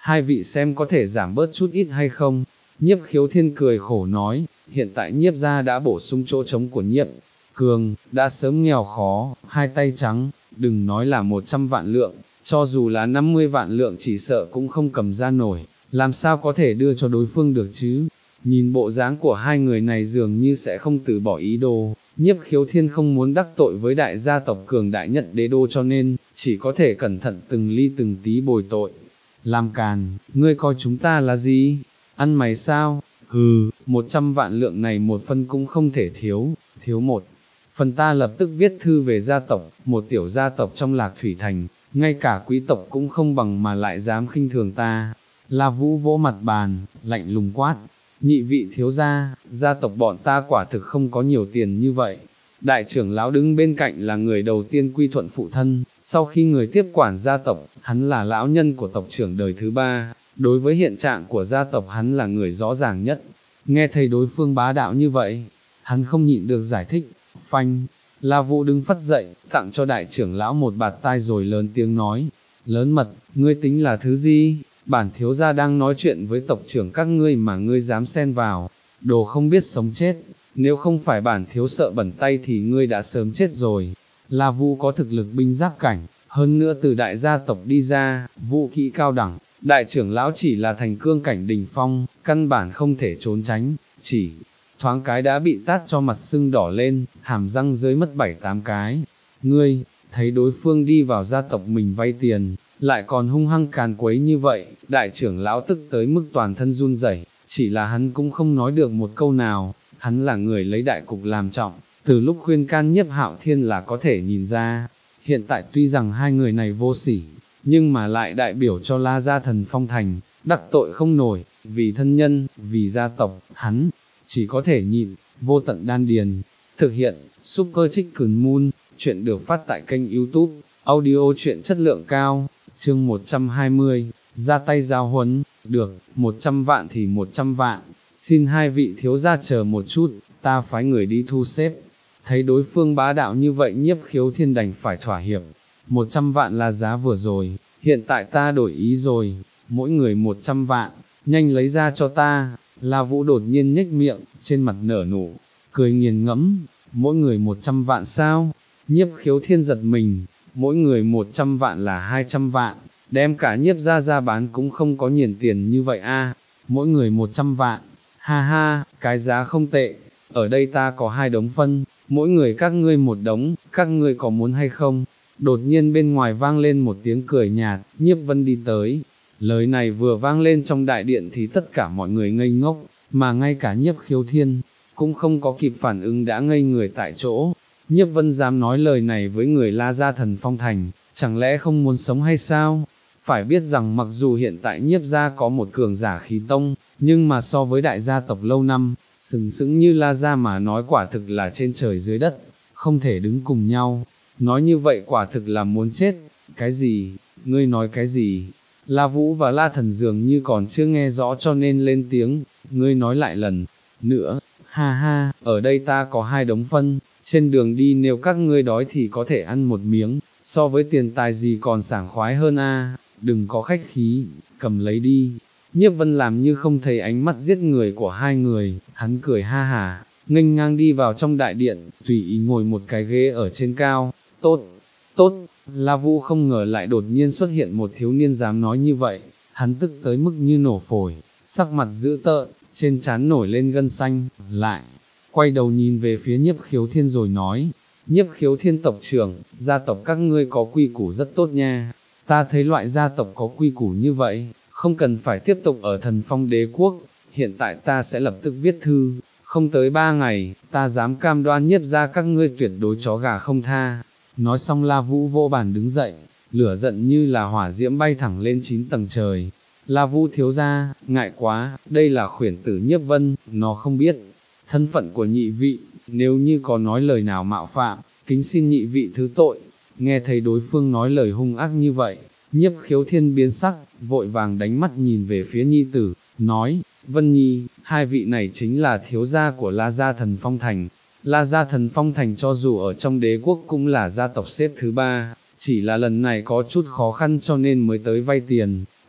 hai vị xem có thể giảm bớt chút ít hay không. Nhiếp Khiếu Thiên cười khổ nói, hiện tại nhiếp gia đã bổ sung chỗ trống của nhiếp cường, đã sớm nghèo khó, hai tay trắng, đừng nói là một trăm vạn lượng, cho dù là năm mươi vạn lượng chỉ sợ cũng không cầm ra nổi, làm sao có thể đưa cho đối phương được chứ. Nhìn bộ dáng của hai người này dường như sẽ không từ bỏ ý đồ, Nhiếp Khiếu Thiên không muốn đắc tội với đại gia tộc cường đại nhất đế đô cho nên, chỉ có thể cẩn thận từng ly từng tí bồi tội. Làm càn, ngươi coi chúng ta là gì? Ăn mày sao? Hừ, một trăm vạn lượng này một phân cũng không thể thiếu, thiếu một phần ta lập tức viết thư về gia tộc, một tiểu gia tộc trong Lạc Thủy Thành, ngay cả quý tộc cũng không bằng mà lại dám khinh thường ta. La Vũ vỗ mặt bàn, lạnh lùng quát, nhị vị thiếu gia, gia tộc bọn ta quả thực không có nhiều tiền như vậy. Đại trưởng lão đứng bên cạnh là người đầu tiên quy thuận phụ thân, sau khi người tiếp quản gia tộc, hắn là lão nhân của tộc trưởng đời thứ ba, đối với hiện trạng của gia tộc hắn là người rõ ràng nhất. Nghe thấy đối phương bá đạo như vậy, hắn không nhịn được giải thích, phanh. La Vũ đứng phắt dậy, tặng cho đại trưởng lão một bạt tai rồi lớn tiếng nói, lớn mật, ngươi tính là thứ gì? Bản thiếu gia đang nói chuyện với tộc trưởng các ngươi mà ngươi dám xen vào, đồ không biết sống chết, nếu không phải bản thiếu sợ bẩn tay thì ngươi đã sớm chết rồi. La Vũ có thực lực binh giáp cảnh, hơn nữa từ đại gia tộc đi ra, vũ kỹ cao đẳng, đại trưởng lão chỉ là thành cương cảnh đỉnh phong, căn bản không thể trốn tránh, chỉ thoáng cái đã bị tát cho mặt sưng đỏ lên, hàm răng rơi mất bảy tám cái. Ngươi, thấy đối phương đi vào gia tộc mình vay tiền, lại còn hung hăng càn quấy như vậy, đại trưởng lão tức tới mức toàn thân run rẩy, chỉ là hắn cũng không nói được một câu nào, hắn là người lấy đại cục làm trọng, từ lúc khuyên can Nhiếp Hạo Thiên là có thể nhìn ra, hiện tại tuy rằng hai người này vô sỉ, nhưng mà lại đại biểu cho La gia Thần Phong Thành, đắc tội không nổi, vì thân nhân, vì gia tộc, hắn chỉ có thể nhịn. Vô Tận Đan Điền thực hiện, Super Chicken Moon, chuyện được phát tại kênh YouTube, audio truyện chất lượng cao, chương một trăm hai mươi, ra tay giao huấn, được, một trăm vạn thì một trăm vạn, xin hai vị thiếu gia chờ một chút, ta phái người đi thu xếp. Thấy đối phương bá đạo như vậy Nhiếp Khiếu Thiên đành phải thỏa hiệp, một trăm vạn là giá vừa rồi, hiện tại ta đổi ý rồi, mỗi người một trăm vạn, nhanh lấy ra cho ta. La Vũ đột nhiên nhếch miệng, trên mặt nở nụ cười nghiền ngẫm, mỗi người một trăm vạn sao? Nhiếp Khiếu Thiên giật mình, mỗi người một trăm vạn là hai trăm vạn, đem cả Nhiếp gia ra bán cũng không có nhiều tiền như vậy a. Mỗi người một trăm vạn, ha ha, cái giá không tệ, ở đây ta có hai đống phân, mỗi người các ngươi một đống, các ngươi có muốn hay không? Đột nhiên bên ngoài vang lên một tiếng cười nhạt, Nhiếp Vân đi tới. Lời này vừa vang lên trong đại điện thì tất cả mọi người ngây ngốc, mà ngay cả Nhiếp Khiếu Thiên cũng không có kịp phản ứng đã ngây người tại chỗ. Nhiếp Vân dám nói lời này với người La gia Thần Phong Thành, chẳng lẽ không muốn sống hay sao? Phải biết rằng mặc dù hiện tại Nhiếp gia có một cường giả khí tông, nhưng mà so với đại gia tộc lâu năm, sừng sững như La gia mà nói quả thực là trên trời dưới đất, không thể đứng cùng nhau. Nói như vậy quả thực là muốn chết. Cái gì? Ngươi nói cái gì? La Vũ và La Thần dường như còn chưa nghe rõ cho nên lên tiếng, ngươi nói lại lần nữa, ha ha, ở đây ta có hai đống phân, trên đường đi nếu các ngươi đói thì có thể ăn một miếng, so với tiền tài gì còn sảng khoái hơn a. Đừng có khách khí, cầm lấy đi. Nhiếp Vân làm như không thấy ánh mắt giết người của hai người, hắn cười ha hả, nghênh ngang đi vào trong đại điện, tùy ý ngồi một cái ghế ở trên cao. Tốt, tốt. La Vũ không ngờ lại đột nhiên xuất hiện một thiếu niên dám nói như vậy, hắn tức tới mức như nổ phổi, sắc mặt dữ tợn, trên trán nổi lên gân xanh, lại quay đầu nhìn về phía Nhiếp Khiếu Thiên rồi nói, Nhiếp Khiếu Thiên tộc trưởng, gia tộc các ngươi có quy củ rất tốt nha, ta thấy loại gia tộc có quy củ như vậy, không cần phải tiếp tục ở Thần Phong Đế Quốc, hiện tại ta sẽ lập tức viết thư, không tới ba ngày, ta dám cam đoan Nhiếp gia các ngươi tuyệt đối chó gà không tha. Nói xong La Vũ vô bàn đứng dậy, lửa giận như là hỏa diễm bay thẳng lên chín tầng trời. La Vũ thiếu gia, ngại quá, đây là khuyển tử Nhiếp Vân, nó không biết thân phận của nhị vị, nếu như có nói lời nào mạo phạm, kính xin nhị vị thứ tội. Nghe thấy đối phương nói lời hung ác như vậy, Nhiếp Khiếu Thiên biến sắc, vội vàng đánh mắt nhìn về phía nhi tử, nói, Vân Nhi, hai vị này chính là thiếu gia của La gia Thần Phong Thành. La gia Thần Phong Thành cho dù ở trong đế quốc cũng là gia tộc xếp thứ ba, chỉ là lần này có chút khó khăn cho nên mới tới vay tiền,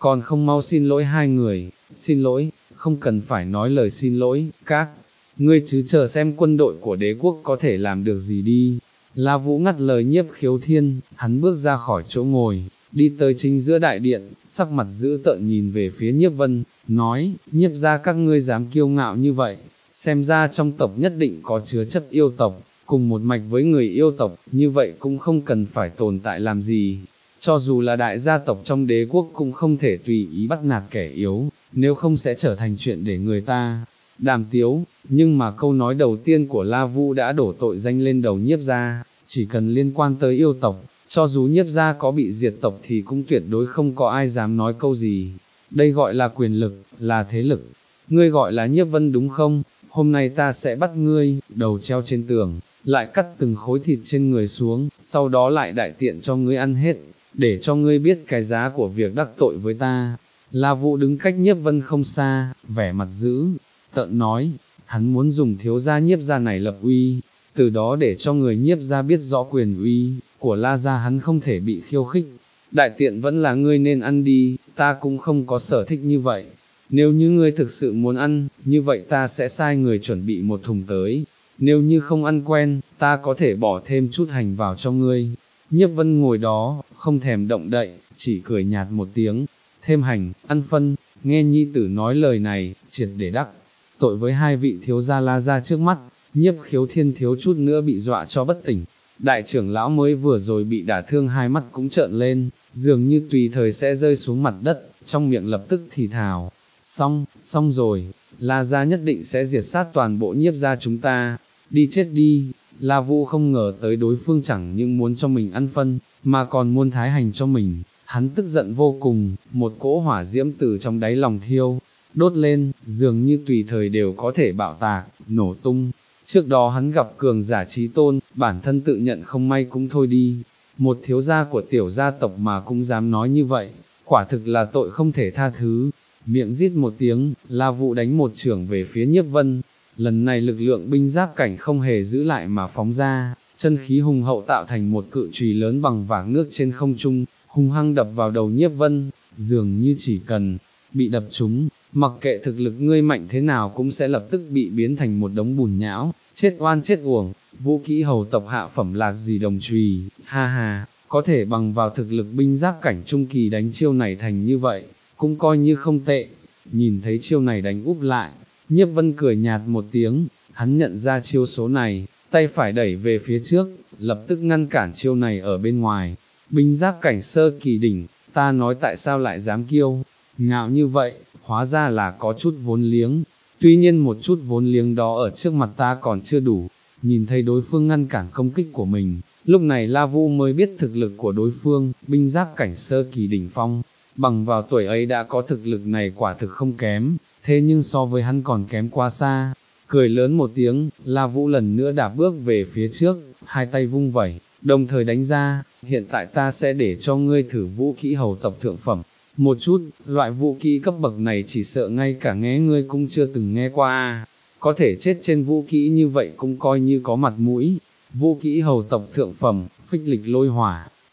còn không mau xin lỗi hai người, xin lỗi, không cần phải nói lời xin lỗi, các ngươi chứ chờ xem quân đội của đế quốc có thể làm được gì đi. La Vũ ngắt lời Nhiếp Khiếu Thiên, hắn bước ra khỏi chỗ ngồi, đi tới chính giữa đại điện, sắc mặt dữ tợn nhìn về phía Nhiếp Vân, nói, Nhiếp gia các ngươi dám kiêu ngạo như vậy, xem ra trong tộc nhất định có chứa chất yêu tộc, cùng một mạch với người yêu tộc, như vậy cũng không cần phải tồn tại làm gì. Cho dù là đại gia tộc trong đế quốc cũng không thể tùy ý bắt nạt kẻ yếu, nếu không sẽ trở thành chuyện để người ta đàm tiếu, nhưng mà câu nói đầu tiên của La Vũ đã đổ tội danh lên đầu Nhiếp gia, chỉ cần liên quan tới yêu tộc, cho dù Nhiếp gia có bị diệt tộc thì cũng tuyệt đối không có ai dám nói câu gì. Đây gọi là quyền lực, là thế lực. Ngươi gọi là Nhiếp Vân đúng không? Hôm nay ta sẽ bắt ngươi, đầu treo trên tường, lại cắt từng khối thịt trên người xuống, sau đó lại đại tiện cho ngươi ăn hết, để cho ngươi biết cái giá của việc đắc tội với ta. La Vũ đứng cách Nhiếp Vân không xa, vẻ mặt dữ tợn nói, hắn muốn dùng thiếu gia Nhiếp gia này lập uy, từ đó để cho người Nhiếp gia biết rõ quyền uy của La gia hắn không thể bị khiêu khích. Đại tiện vẫn là ngươi nên ăn đi, ta cũng không có sở thích như vậy. Nếu như ngươi thực sự muốn ăn, như vậy ta sẽ sai người chuẩn bị một thùng tới. Nếu như không ăn quen, ta có thể bỏ thêm chút hành vào cho ngươi. Nhiếp Vân ngồi đó, không thèm động đậy, chỉ cười nhạt một tiếng. Thêm hành, ăn phân, nghe nhi tử nói lời này, triệt để đắc tội với hai vị thiếu gia La gia trước mắt. Nhiếp Khiếu Thiên thiếu chút nữa bị dọa cho bất tỉnh. Đại trưởng lão mới vừa rồi bị đả thương hai mắt cũng trợn lên, dường như tùy thời sẽ rơi xuống mặt đất, trong miệng lập tức thì thào. Xong, xong rồi, La gia nhất định sẽ diệt sát toàn bộ Nhiếp gia chúng ta, đi chết đi. La Vũ không ngờ tới đối phương chẳng những muốn cho mình ăn phân, mà còn muốn thái hành cho mình, hắn tức giận vô cùng, một cỗ hỏa diễm từ trong đáy lòng thiêu, đốt lên, dường như tùy thời đều có thể bạo tạc, nổ tung. Trước đó hắn gặp cường giả trí tôn, bản thân tự nhận không may cũng thôi đi, một thiếu gia của tiểu gia tộc mà cũng dám nói như vậy, quả thực là tội không thể tha thứ. Miệng rít một tiếng, La Vũ đánh một chưởng về phía Nhiếp Vân, lần này lực lượng binh giáp cảnh không hề giữ lại mà phóng ra, chân khí hùng hậu tạo thành một cự chùy lớn bằng vảng nước trên không trung, hung hăng đập vào đầu Nhiếp Vân, dường như chỉ cần bị đập trúng, mặc kệ thực lực ngươi mạnh thế nào cũng sẽ lập tức bị biến thành một đống bùn nhão, chết oan chết uổng. Vũ kỹ hầu tộc hạ phẩm lạc gì đồng chùy, ha ha, có thể bằng vào thực lực binh giáp cảnh trung kỳ đánh chiêu này thành như vậy, cũng coi như không tệ. Nhìn thấy chiêu này đánh úp lại, Nhiếp Vân cười nhạt một tiếng, hắn nhận ra chiêu số này, tay phải đẩy về phía trước, lập tức ngăn cản chiêu này ở bên ngoài. Binh giáp cảnh sơ kỳ đỉnh, ta nói tại sao lại dám kiêu ngạo như vậy, hóa ra là có chút vốn liếng, tuy nhiên một chút vốn liếng đó ở trước mặt ta còn chưa đủ. Nhìn thấy đối phương ngăn cản công kích của mình, lúc này La Vũ mới biết thực lực của đối phương, binh giáp cảnh sơ kỳ đỉnh phong, bằng vào tuổi ấy đã có thực lực này quả thực không kém, thế nhưng so với hắn còn kém quá xa. Cười lớn một tiếng, La Vũ lần nữa đạp bước về phía trước, hai tay vung vẩy, đồng thời đánh ra, hiện tại ta sẽ để cho ngươi thử vũ kỹ hầu tộc thượng phẩm. Một chút, loại vũ kỹ cấp bậc này chỉ sợ ngay cả nghe ngươi cũng chưa từng nghe qua, có thể chết trên vũ kỹ như vậy cũng coi như có mặt mũi. Vũ kỹ hầu tộc thượng phẩm, phích lịch lôi hỏa,